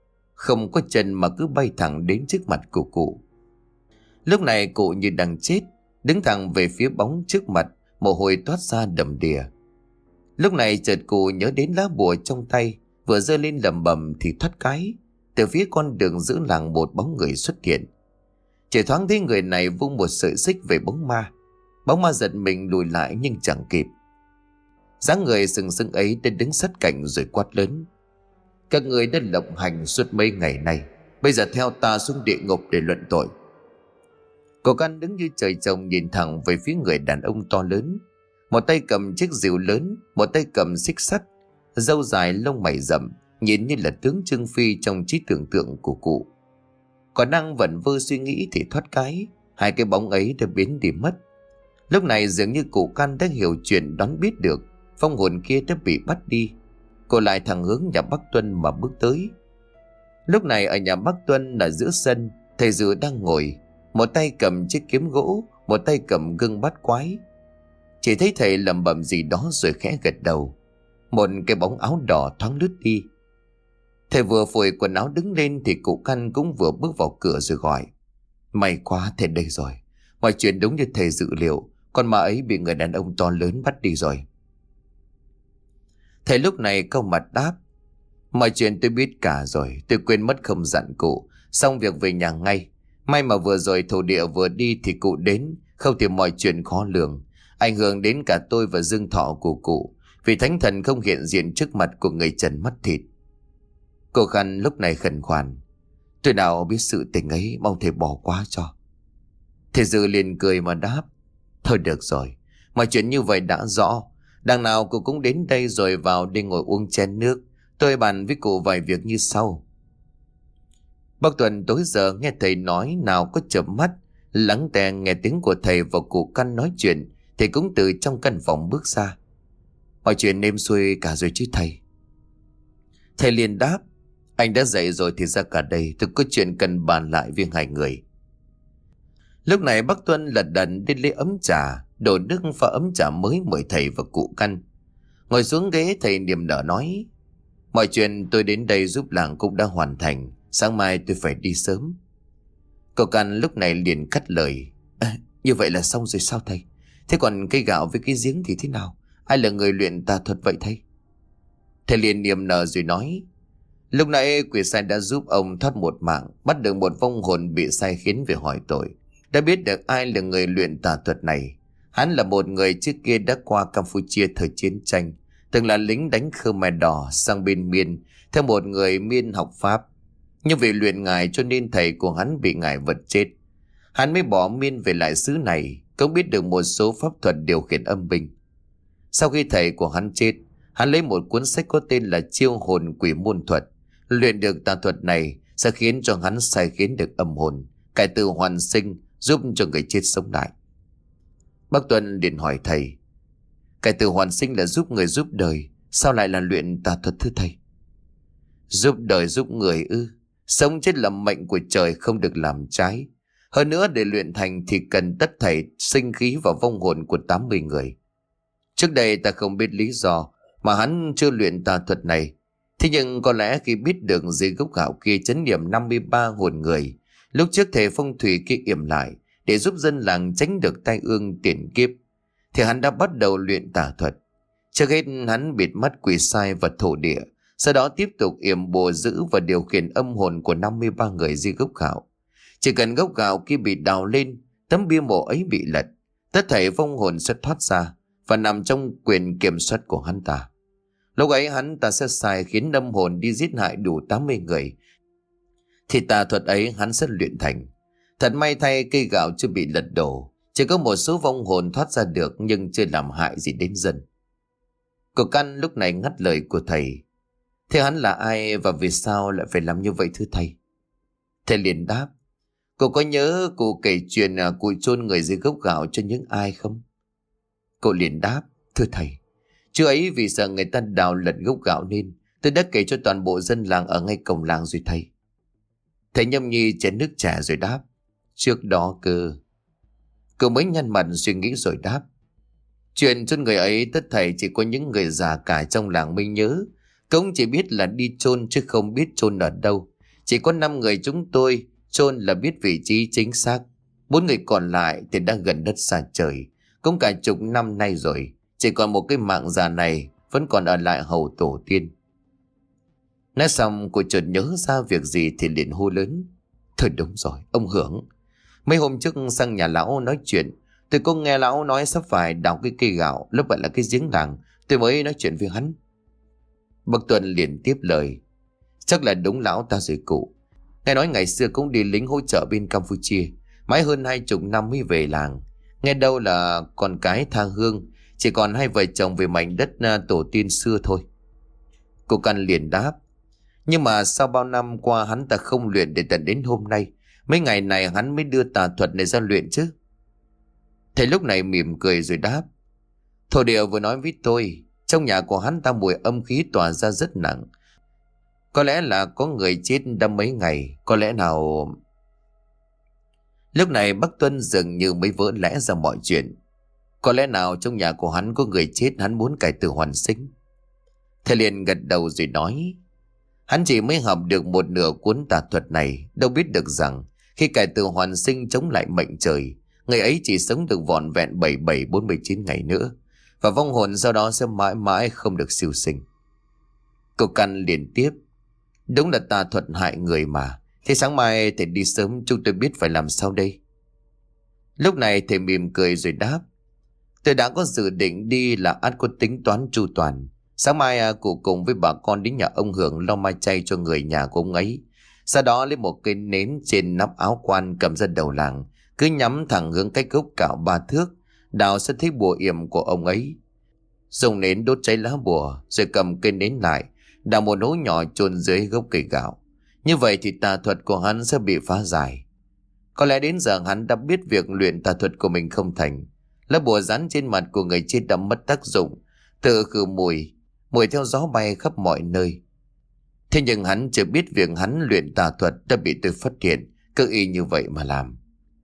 không có chân mà cứ bay thẳng đến trước mặt của cụ. Lúc này cụ như đang chết, đứng thẳng về phía bóng trước mặt, mồ hôi toát ra đầm đìa. Lúc này chợt cụ nhớ đến lá bùa trong tay, vừa giơ lên lẩm bẩm thì thoát cái, từ phía con đường giữa làng một bóng người xuất hiện. Chỉ thoáng thấy người này vung một sợi xích về bóng ma giật mình lùi lại nhưng chẳng kịp. Dáng người sừng sững ấy đã đứng sát cạnh rồi quát lớn: các người đã lộng hành suốt mấy ngày nay, bây giờ theo ta xuống địa ngục để luận tội. Cậu Căn đứng như trời trồng nhìn thẳng về phía người đàn ông to lớn, một tay cầm chiếc rìu lớn, một tay cầm xích sắt, râu dài lông mày rậm, nhìn như là tướng Trương Phi trong trí tưởng tượng của cụ. Còn đang vẩn vơ suy nghĩ thì thoát cái, hai cái bóng ấy đã biến đi mất. Lúc này dường như cụ Căn đã hiểu chuyện, đoán biết được phong hồn kia đã bị bắt đi. Cô lại thẳng hướng nhà bác Tuân mà bước tới. Lúc này ở nhà bác Tuân là giữa sân, thầy Dự đang ngồi, một tay cầm chiếc kiếm gỗ, một tay cầm gương bát quái. Chỉ thấy thầy lẩm bẩm gì đó rồi khẽ gật đầu. Một cái bóng áo đỏ thoáng lướt đi. Thầy vừa phủi quần áo đứng lên thì cụ Căn cũng vừa bước vào cửa rồi gọi: may quá, thầy đây rồi. Mọi chuyện đúng như thầy dự liệu, con ma ấy bị người đàn ông to lớn bắt đi rồi. Thầy lúc này cau mặt đáp: mọi chuyện tôi biết cả rồi, tôi quên mất không dặn cụ, xong việc về nhà ngay. May mà vừa rồi thổ địa vừa đi thì cụ đến, không thì mọi chuyện khó lường, ảnh hưởng đến cả tôi và dương thọ của cụ, vì thánh thần không hiện diện trước mặt của người trần mắt thịt. Cô Khăn lúc này khẩn khoản: tôi nào biết sự tình ấy, mong thầy bỏ qua cho. Thầy Dự liền cười mà đáp: thôi được rồi, mọi chuyện như vậy đã rõ. Đằng nào cụ cũng đến đây rồi, vào đây ngồi uống chén nước, tôi bàn với cụ vài việc như sau. Bác Tuần tối giờ nghe thầy nói nào có chợp mắt, lắng tai nghe tiếng của thầy và cụ Căn nói chuyện, thì cũng từ trong căn phòng bước ra. Mọi chuyện êm xuôi cả rồi chứ thầy? Thầy liền đáp: anh đã dậy rồi thì ra cả đây, tôi có chuyện cần bàn lại với hai người. Lúc này bác Tuân lật đật đi lấy ấm trà, đổ nước pha ấm trà mới mời thầy và cụ Căn. Ngồi xuống ghế, thầy niềm nở nói: mọi chuyện tôi đến đây giúp làng cũng đã hoàn thành, sáng mai tôi phải đi sớm. Cậu Căn lúc này liền cắt lời: như vậy là xong rồi sao thầy? Thế còn cây gạo với cái giếng thì thế nào? Ai là người luyện tà thuật vậy thầy? Thầy liền niềm nở rồi nói: lúc nãy quỷ sai đã giúp ông thoát một mạng, bắt được một vong hồn bị sai khiến về hỏi tội, đã biết được ai là người luyện tà thuật này. Hắn là một người trước kia đã qua Campuchia thời chiến tranh, từng là lính đánh Khmer Đỏ sang bên Miên theo một người Miên học pháp. Nhưng vì luyện ngài cho nên thầy của hắn bị ngài vật chết. Hắn mới bỏ Miên về lại xứ này, cũng biết được một số pháp thuật điều khiển âm binh. Sau khi thầy của hắn chết, hắn lấy một cuốn sách có tên là Chiêu hồn quỷ môn thuật. Luyện được tà thuật này sẽ khiến cho hắn sai khiến được âm hồn, cải tử hoàn sinh, giúp cho người chết sống lại. Bác Tuân liền hỏi thầy: cải tử hoàn sinh là giúp người giúp đời, sao lại là luyện tà thuật thưa thầy? Giúp đời giúp người ư? Sống chết là mệnh của trời, không được làm trái. Hơn nữa để luyện thành thì cần tất thảy sinh khí và vong hồn của 80 người. Trước đây ta không biết lý do mà hắn chưa luyện tà thuật này. Thế nhưng có lẽ khi biết được dưới gốc gạo kia trấn niệm 53 hồn người, lúc trước thầy phong thủy kia yểm lại để giúp dân làng tránh được tai ương tiền kiếp, thì hắn đã bắt đầu luyện tà thuật. Trước hết hắn bịt mắt quỷ sai và thổ địa, sau đó tiếp tục yểm bùa giữ và điều khiển âm hồn của 53 người dưới gốc gạo. Chỉ cần gốc gạo kia bị đào lên, tấm bia mộ ấy bị lật, tất thảy vong hồn sẽ thoát ra và nằm trong quyền kiểm soát của hắn ta. Lúc ấy hắn ta sẽ sai khiến âm hồn đi giết hại đủ 80 người, thì tà thuật ấy hắn sẽ luyện thành. Thật may thay cây gạo chưa bị lật đổ, chỉ có một số vong hồn thoát ra được nhưng chưa làm hại gì đến dân. Cậu Căn lúc này ngắt lời của thầy: thế hắn là ai và vì sao lại phải làm như vậy thưa thầy? Thầy liền đáp: cậu có nhớ cụ kể chuyện cụ chôn người dưới gốc gạo cho những ai không? Cậu liền đáp: thưa thầy, chưa ấy vì sợ người ta đào lật gốc gạo nên tôi đã kể cho toàn bộ dân làng ở ngay cổng làng rồi thầy. Thầy nhâm nhi chén nước trà rồi đáp: trước đó cơ. Cậu mới nhăn mặt suy nghĩ rồi đáp: chuyện chôn người ấy tất thảy chỉ có những người già cả trong làng mới nhớ. Cậu chỉ biết là đi chôn chứ không biết chôn ở đâu. Chỉ có 5 người chúng tôi chôn là biết vị trí chính xác. 4 người còn lại thì đã gần đất xa trời, cũng cả chục năm nay rồi. Chỉ còn một cái mạng già này vẫn còn ở lại hầu tổ tiên. Nói xong cô chợt nhớ ra việc gì thì liền hô lớn: Thôi đúng rồi, ông Hưởng. Mấy hôm trước sang nhà lão nói chuyện, tôi có nghe lão nói sắp phải đào cái cây gạo, lúc vậy là cái giếng làng. Tôi mới nói chuyện với hắn. Bác Tuân liền tiếp lời: Chắc là đúng lão ta rồi cụ. Nghe nói ngày xưa cũng đi lính hỗ trợ bên Campuchia, mãi hơn 20 năm mới về làng. Nghe đâu là con cái tha hương, chỉ còn hai vợ chồng về mảnh đất tổ tiên xưa thôi. Cô Căn liền đáp: Nhưng mà sao bao năm qua hắn ta không luyện để tận đến hôm nay? Mấy ngày này hắn mới đưa tà thuật này ra luyện chứ. Thầy lúc này mỉm cười rồi đáp: Thổ Địa vừa nói với tôi, trong nhà của hắn ta mùi âm khí tỏa ra rất nặng. Có lẽ là có người chết đã mấy ngày, có lẽ nào... Lúc này bác Tuân dường như mới vỡ lẽ ra mọi chuyện. Có lẽ nào trong nhà của hắn có người chết, hắn muốn cải tử hoàn sinh. Thầy liền gật đầu rồi nói: Hắn chỉ mới học được một nửa cuốn tà thuật này, đâu biết được rằng khi cải tử hoàn sinh chống lại mệnh trời, người ấy chỉ sống được vỏn vẹn 47-49 ngày nữa, và vong hồn sau đó sẽ mãi mãi không được siêu sinh. Cô Căn liền tiếp: Đúng là tà thuật hại người mà. Thế sáng mai thầy đi sớm, chúng tôi biết phải làm sao đây? Lúc này thầy mỉm cười rồi đáp: Tôi đã có dự định đi là ắt có tính toán chu toàn. Sáng mai cụ cùng với bà con đến nhà ông Hưởng lo mai chay cho người nhà của ông ấy. Sau đó lấy một cây nến trên nắp áo quan cầm ra đầu làng, cứ nhắm thẳng hướng cách gốc cạo 3 thước, đào sẽ thấy bùa yểm của ông ấy. Dùng nến đốt cháy lá bùa, rồi cầm cây nến lại, đào một hố nhỏ chôn dưới gốc cây gạo. Như vậy thì tà thuật của hắn sẽ bị phá giải. Có lẽ đến giờ hắn đã biết việc luyện tà thuật của mình không thành. Lá bùa dán trên mặt của người chết đã mất tác dụng, tự khử mùi theo gió bay khắp mọi nơi. Thế nhưng hắn chưa biết việc hắn luyện tà thuật đã bị tôi phát hiện, cứ y như vậy mà làm.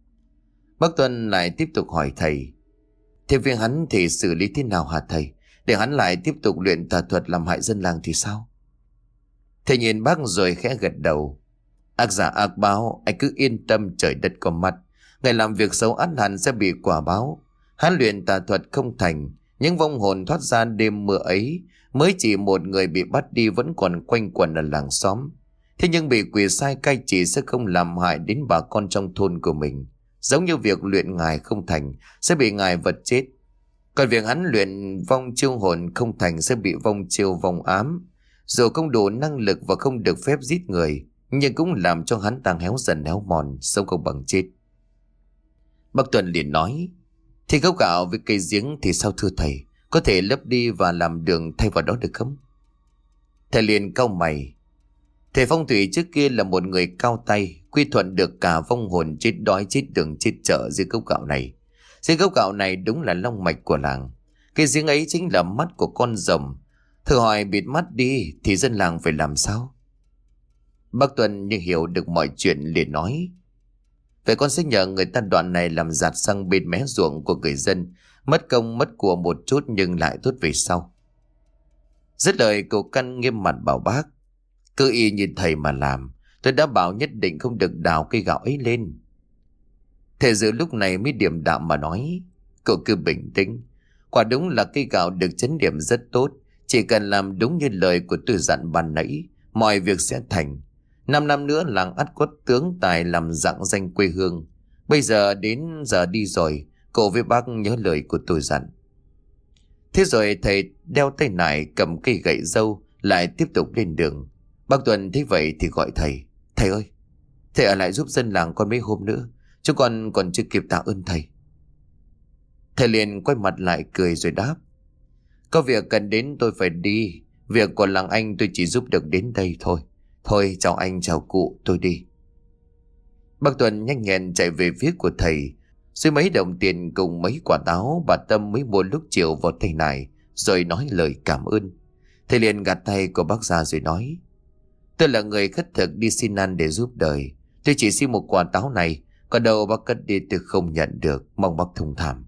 Bác Tuân lại tiếp tục hỏi thầy: Thế việc hắn thì xử lý thế nào hả thầy? Để hắn lại tiếp tục luyện tà thuật làm hại dân làng thì sao? Thầy nhìn bác rồi khẽ gật đầu: Ác giả ác báo, anh cứ yên tâm, trời đất có mắt. Ngày làm việc xấu ắt hẳn sẽ bị quả báo. Hắn luyện tà thuật không thành, những vong hồn thoát ra đêm mưa ấy mới chỉ một người bị bắt đi vẫn còn quanh quẩn ở làng xóm. Thế nhưng bị quỷ sai cai trị sẽ không làm hại đến bà con trong thôn của mình. Giống như việc luyện ngài không thành sẽ bị ngài vật chết. Còn việc hắn luyện vong chiêu hồn không thành sẽ bị vong chiêu vong ám. Dù không đủ năng lực và không được phép giết người, nhưng cũng làm cho hắn tăng héo dần héo mòn, sống không bằng chết. Bác Tuân liền nói: Thì gốc gạo với cây giếng thì sao thưa thầy? Có thể lấp đi và làm đường thay vào đó được không? Thầy liền cau mày. Thầy phong thủy trước kia là một người cao tay, quy thuận được cả vong hồn chết đói chết đường chết chợ dưới gốc gạo này. Dưới gốc gạo này đúng là long mạch của làng. Cây giếng ấy chính là mắt của con rồng. Thử hỏi bịt mắt đi thì dân làng phải làm sao? Bác Tuân như hiểu được mọi chuyện liền nói: Vậy con sẽ nhờ người ta đoạn này làm giạt sang bên mé ruộng của người dân, mất công mất của một chút nhưng lại tốt về sau. Dứt lời, cậu Căn nghiêm mặt bảo bác: Cứ y như thầy mà làm, tôi đã bảo nhất định không được đào cây gạo ấy lên. Thầy Dự lúc này mới điềm đạm mà nói: Cậu cứ bình tĩnh. Quả đúng là cây gạo được chấn điểm rất tốt. Chỉ cần làm đúng như lời của tôi dặn ban nãy, mọi việc sẽ thành. 5 năm nữa làng ắt có tướng tài làm rạng danh quê hương. Bây giờ đến giờ đi rồi, cậu với bác nhớ lời của tôi dặn. Thế rồi thầy đeo tay nải cầm cây gậy dâu lại tiếp tục lên đường. Bác Tuân thấy vậy thì gọi thầy: Thầy ơi, thầy ở lại giúp dân làng con mấy hôm nữa, chúng con còn chưa kịp tạ ơn thầy. Thầy liền quay mặt lại cười rồi đáp: Có việc cần đến tôi phải đi. Việc của làng anh tôi chỉ giúp được đến đây thôi. Thôi chào anh chào cụ, tôi đi. Bác Tuân nhanh nhẹn chạy về phía của thầy. Rồi mấy đồng tiền cùng mấy quả táo bà Tâm mới mua lúc chiều vào tay này, rồi nói lời cảm ơn. Thầy liền gạt tay của bác ra rồi nói: Tôi là người khất thực đi xin ăn để giúp đời. Tôi chỉ xin một quả táo này, còn đâu bác cất đi tôi không nhận được, mong bác thông cảm.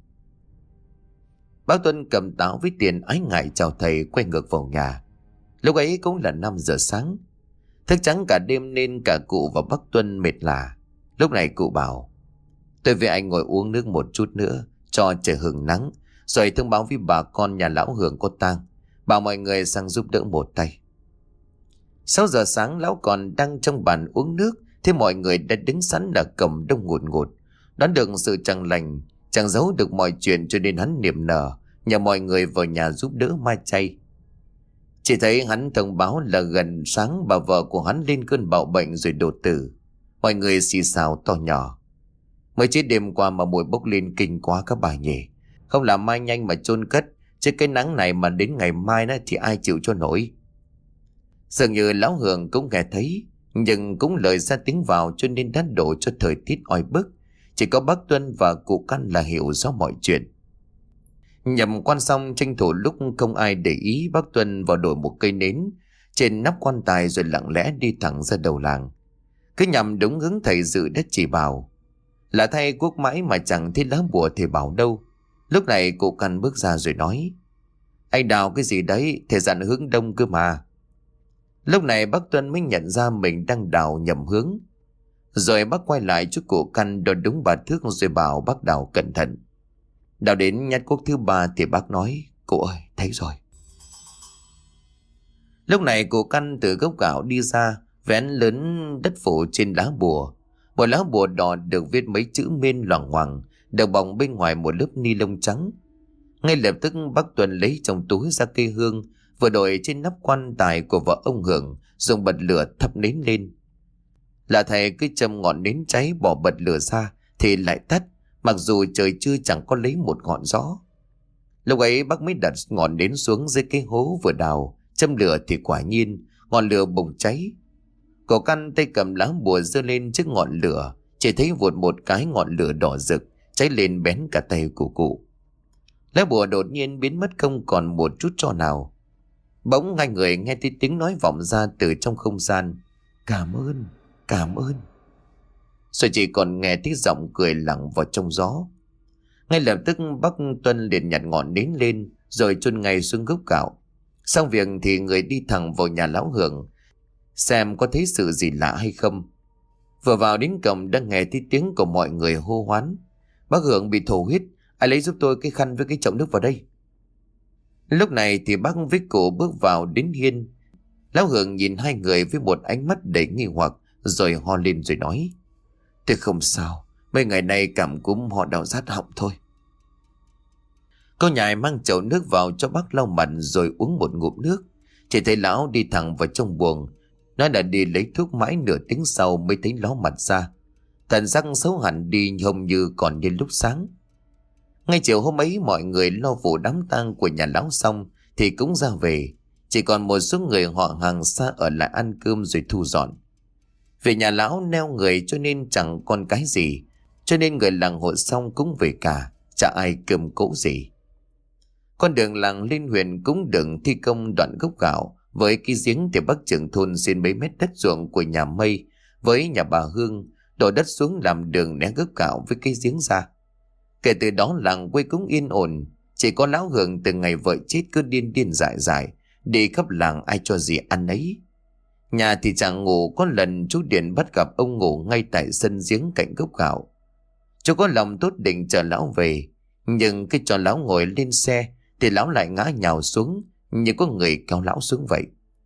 Bác Tuân cầm táo với tiền ái ngại chào thầy, quay ngược vào nhà. Lúc ấy cũng là 5 giờ sáng. Thức trắng cả đêm nên cả cụ và bác Tuân mệt lả. Lúc này cụ bảo: tôi với anh ngồi uống nước một chút nữa cho trời hừng nắng, rồi thông báo với bà con nhà lão Hường có tang, bảo mọi người sang giúp đỡ một tay. 6 giờ sáng lão còn đang trong bàn uống nước, thế mọi người đã đứng sẵn ở cổng đông ngột ngột, đoán được sự chẳng lành, chẳng giấu được mọi chuyện, cho nên hắn niềm nở nhờ mọi người vào nhà giúp đỡ mai chay. Chỉ thấy hắn thông báo là gần sáng bà vợ của hắn lên cơn bạo bệnh rồi đột tử. Mọi người xì xào to nhỏ: mới chết đêm qua mà mùi bốc lên kinh quá các bà nhỉ, không làm mai nhanh mà chôn cất, chứ cái nắng này mà đến ngày mai đó thì ai chịu cho nổi. Dường như lão Hường cũng nghe thấy, nhưng cũng lời ra tiếng vào, cho nên đã đổ cho thời tiết oi bức. Chỉ có bác Tuân và cụ Căn là hiểu rõ mọi chuyện. Nhầm quan xong, tranh thủ lúc không ai để ý, bác Tuân vào đổi một cây nến trên nắp quan tài rồi lặng lẽ đi thẳng ra đầu làng. Cứ nhằm đúng hướng thầy dự đã chỉ bảo. Là thay cuốc mãi mà chẳng thấy lá bùa thầy bảo đâu. Lúc này cụ Căn bước ra rồi nói: anh đào cái gì đấy, thầy dặn hướng đông cơ mà. Lúc này bác Tuân mới nhận ra mình đang đào nhầm hướng. Rồi bác quay lại chút cụ Căn đo đúng 3 thước rồi bảo bác đào cẩn thận. Đào đến nhát cuốc thứ 3 thì bác nói: cụ ơi, thấy rồi. Lúc này cụ Căn từ gốc gạo đi ra, vén lớn đất phủ trên lá bùa. Một lá bùa đỏ được viết mấy chữ men loằng ngoằng, được bọc bên ngoài một lớp ni lông trắng. Ngay lập tức bác Tuân lấy trong túi ra cây hương vừa đổi trên nắp quan tài của vợ ông Hưởng, dùng bật lửa thắp nến lên. Là thầy cứ châm ngọn nến cháy bỏ bật lửa ra thì lại tắt, mặc dù trời trưa chẳng có lấy một ngọn gió. Lúc ấy bác mới đặt ngọn nến xuống dưới cái hố vừa đào, châm lửa thì quả nhiên ngọn lửa bùng cháy. Cổ Căn tay cầm lá bùa giơ lên trước ngọn lửa, chỉ thấy vụt một cái ngọn lửa đỏ rực cháy lên bén cả tay của cụ. Lá bùa đột nhiên biến mất không còn một chút tro nào. Bỗng hai người nghe thấy tiếng nói vọng ra từ trong không gian: cảm ơn, cảm ơn. Rồi chỉ còn nghe tiếng giọng cười lặng vào trong gió. Ngay lập tức bác Tuân liền nhặt ngọn nến lên rồi chôn ngay xuống gốc gạo. Xong việc thì người đi thẳng vào nhà lão Hưởng xem có thấy sự gì lạ hay không. Vừa vào đến cổng đã nghe thấy tiếng của mọi người hô hoán: bác Hưởng bị thổ huyết, ai lấy giúp tôi cái khăn với cái chậu nước vào đây. Lúc này thì bác với cụ bước vào đến hiên. Lão Hưởng nhìn hai người với một ánh mắt đầy nghi hoặc, rồi ho lên rồi nói: tôi không sao, mấy ngày nay cảm cúm họ đau rát họng thôi. Cô nhài mang chậu nước vào cho bác lau mặt rồi uống một ngụm nước. Chỉ thấy lão đi thẳng vào trong buồng, nói đã đi lấy thuốc, mãi nửa tiếng sau mới thấy ló mặt ra. Thần sắc xấu hẳn đi, hồng như còn như lúc sáng. Ngay chiều hôm ấy mọi người lo vụ đám tang của nhà lão xong thì cũng ra về. Chỉ còn một số người họ hàng xa ở lại ăn cơm rồi thu dọn. Về nhà lão neo người cho nên chẳng còn cái gì, cho nên người làng hội xong cũng về cả, chả ai cơm cỗ gì. Con đường làng lên huyện cũng đừng thi công đoạn gốc gạo. Với cái giếng thì bác trưởng thôn xin mấy mét đất ruộng của nhà Mây với nhà bà Hương, đổ đất xuống làm đường né gốc gạo với cái giếng ra. Kể từ đó làng quê cũng yên ổn. Chỉ có lão Hưởng từ ngày vợ chết cứ điên điên dại dại, đi khắp làng ai cho gì ăn ấy. Nhà thì chẳng ngủ, có lần chú Điền bắt gặp ông ngủ ngay tại sân giếng cạnh gốc gạo. Chú có lòng tốt định chờ lão về, nhưng khi cho lão ngồi lên xe thì lão lại ngã nhào xuống như có người kéo lão xuống vậy.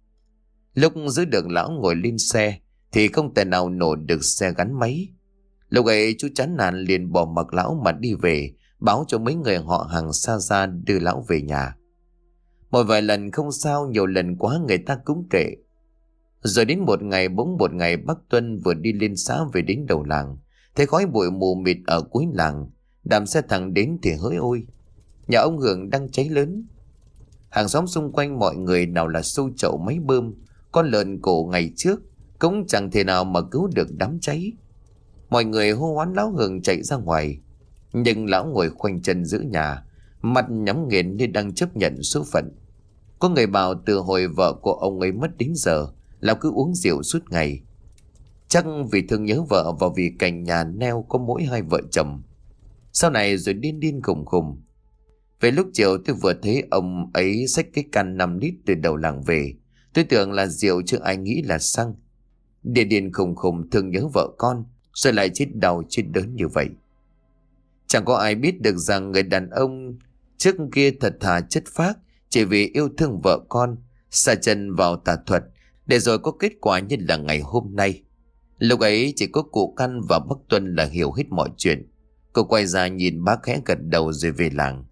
Lúc giữ được lão ngồi lên xe thì không thể nào nổ được xe gắn máy. Lúc ấy chú chán nản liền bỏ mặc lão mà đi về, báo cho mấy người họ hàng xa ra đưa lão về nhà. Một vài lần không sao, nhiều lần quá người ta cũng kệ. Rồi đến một ngày bỗng một ngày bác Tuân vừa đi lên xã về đến đầu làng, thấy khói bụi mù mịt ở cuối làng. Đạp xe thẳng đến thì hỡi ôi, nhà ông Hưởng đang cháy lớn. Hàng xóm xung quanh mọi người nào là xô chậu máy bơm, con lợn cổ ngày trước cũng chẳng thể nào mà cứu được đám cháy. Mọi người hô hoán lão Hưởng chạy ra ngoài, nhưng lão ngồi khoanh chân giữa nhà, mặt nhắm nghiền như đang chấp nhận số phận. Có người bảo từ hồi vợ của ông ấy mất đến giờ, lão cứ uống rượu suốt ngày. Chắc vì thương nhớ vợ và vì cảnh nhà neo có mỗi hai vợ chồng. Sau này rồi điên điên khùng khùng. Về lúc chiều tôi vừa thấy ông ấy xách cái can 5 lít từ đầu làng về. Tôi tưởng là rượu chứ ai nghĩ là xăng. Điên điên khùng khùng thương nhớ vợ con, rồi lại chết đau chết đớn như vậy. Chẳng có ai biết được rằng người đàn ông trước kia thật thà chất phác, chỉ vì yêu thương vợ con, sa chân vào tà thuật, để rồi có kết quả như là ngày hôm nay. Lúc ấy chỉ có cụ Căn và bác Tuân là hiểu hết mọi chuyện. Cô quay ra nhìn bác khẽ gật đầu rồi về làng.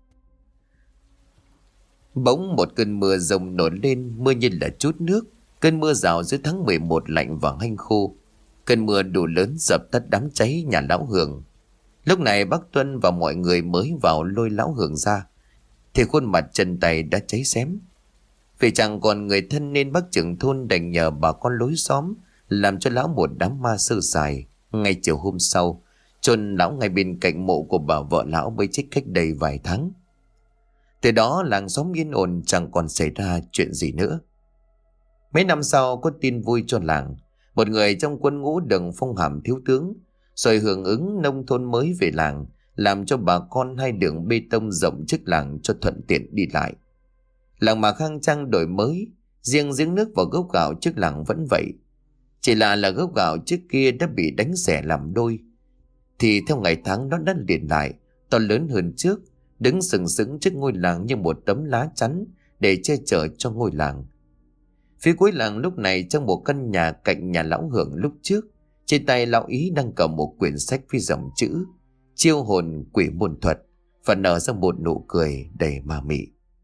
Bỗng một cơn mưa rông nổi lên, mưa như là trút nước. Cơn mưa rào giữa tháng 11 lạnh và hanh khô. Cơn mưa đủ lớn dập tắt đám cháy nhà lão Hường. Lúc này bác Tuân và mọi người mới vào lôi lão Hường ra, thì khuôn mặt chân tay đã cháy xém. Vì chẳng còn người thân nên bác trưởng thôn đành nhờ bà con lối xóm làm cho lão một đám ma sơ sài. Ngay chiều hôm sau, chôn lão ngay bên cạnh mộ của bà vợ lão mới chết cách đây vài tháng. Từ đó làng xóm yên ổn, chẳng còn xảy ra chuyện gì nữa. Mấy năm sau có tin vui cho làng. Một người trong quân ngũ được phong hàm thiếu tướng, rồi hưởng ứng nông thôn mới về làng, làm cho bà con hai đường bê tông rộng trước làng cho thuận tiện đi lại. Làng mà khang trang đổi mới, riêng giếng nước và gốc gạo trước làng vẫn vậy. Chỉ là gốc gạo trước kia đã bị đánh xẻ làm đôi, thì theo ngày tháng nó đã liền lại, to lớn hơn trước, đứng sừng sững trước ngôi làng như một tấm lá chắn để che chở cho ngôi làng. Phía cuối làng lúc này, trong một căn nhà cạnh nhà lão Hưởng lúc trước, trên tay lão Ý đang cầm một quyển sách với dòng chữ Chiêu hồn quỷ môn thuật, và nở ra một nụ cười đầy ma mị.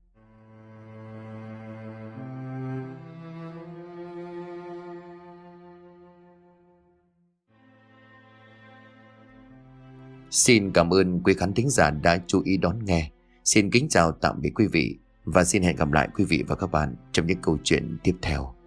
Xin cảm ơn quý khán thính giả đã chú ý đón nghe. Xin kính chào tạm biệt quý vị, và xin hẹn gặp lại quý vị và các bạn trong những câu chuyện tiếp theo.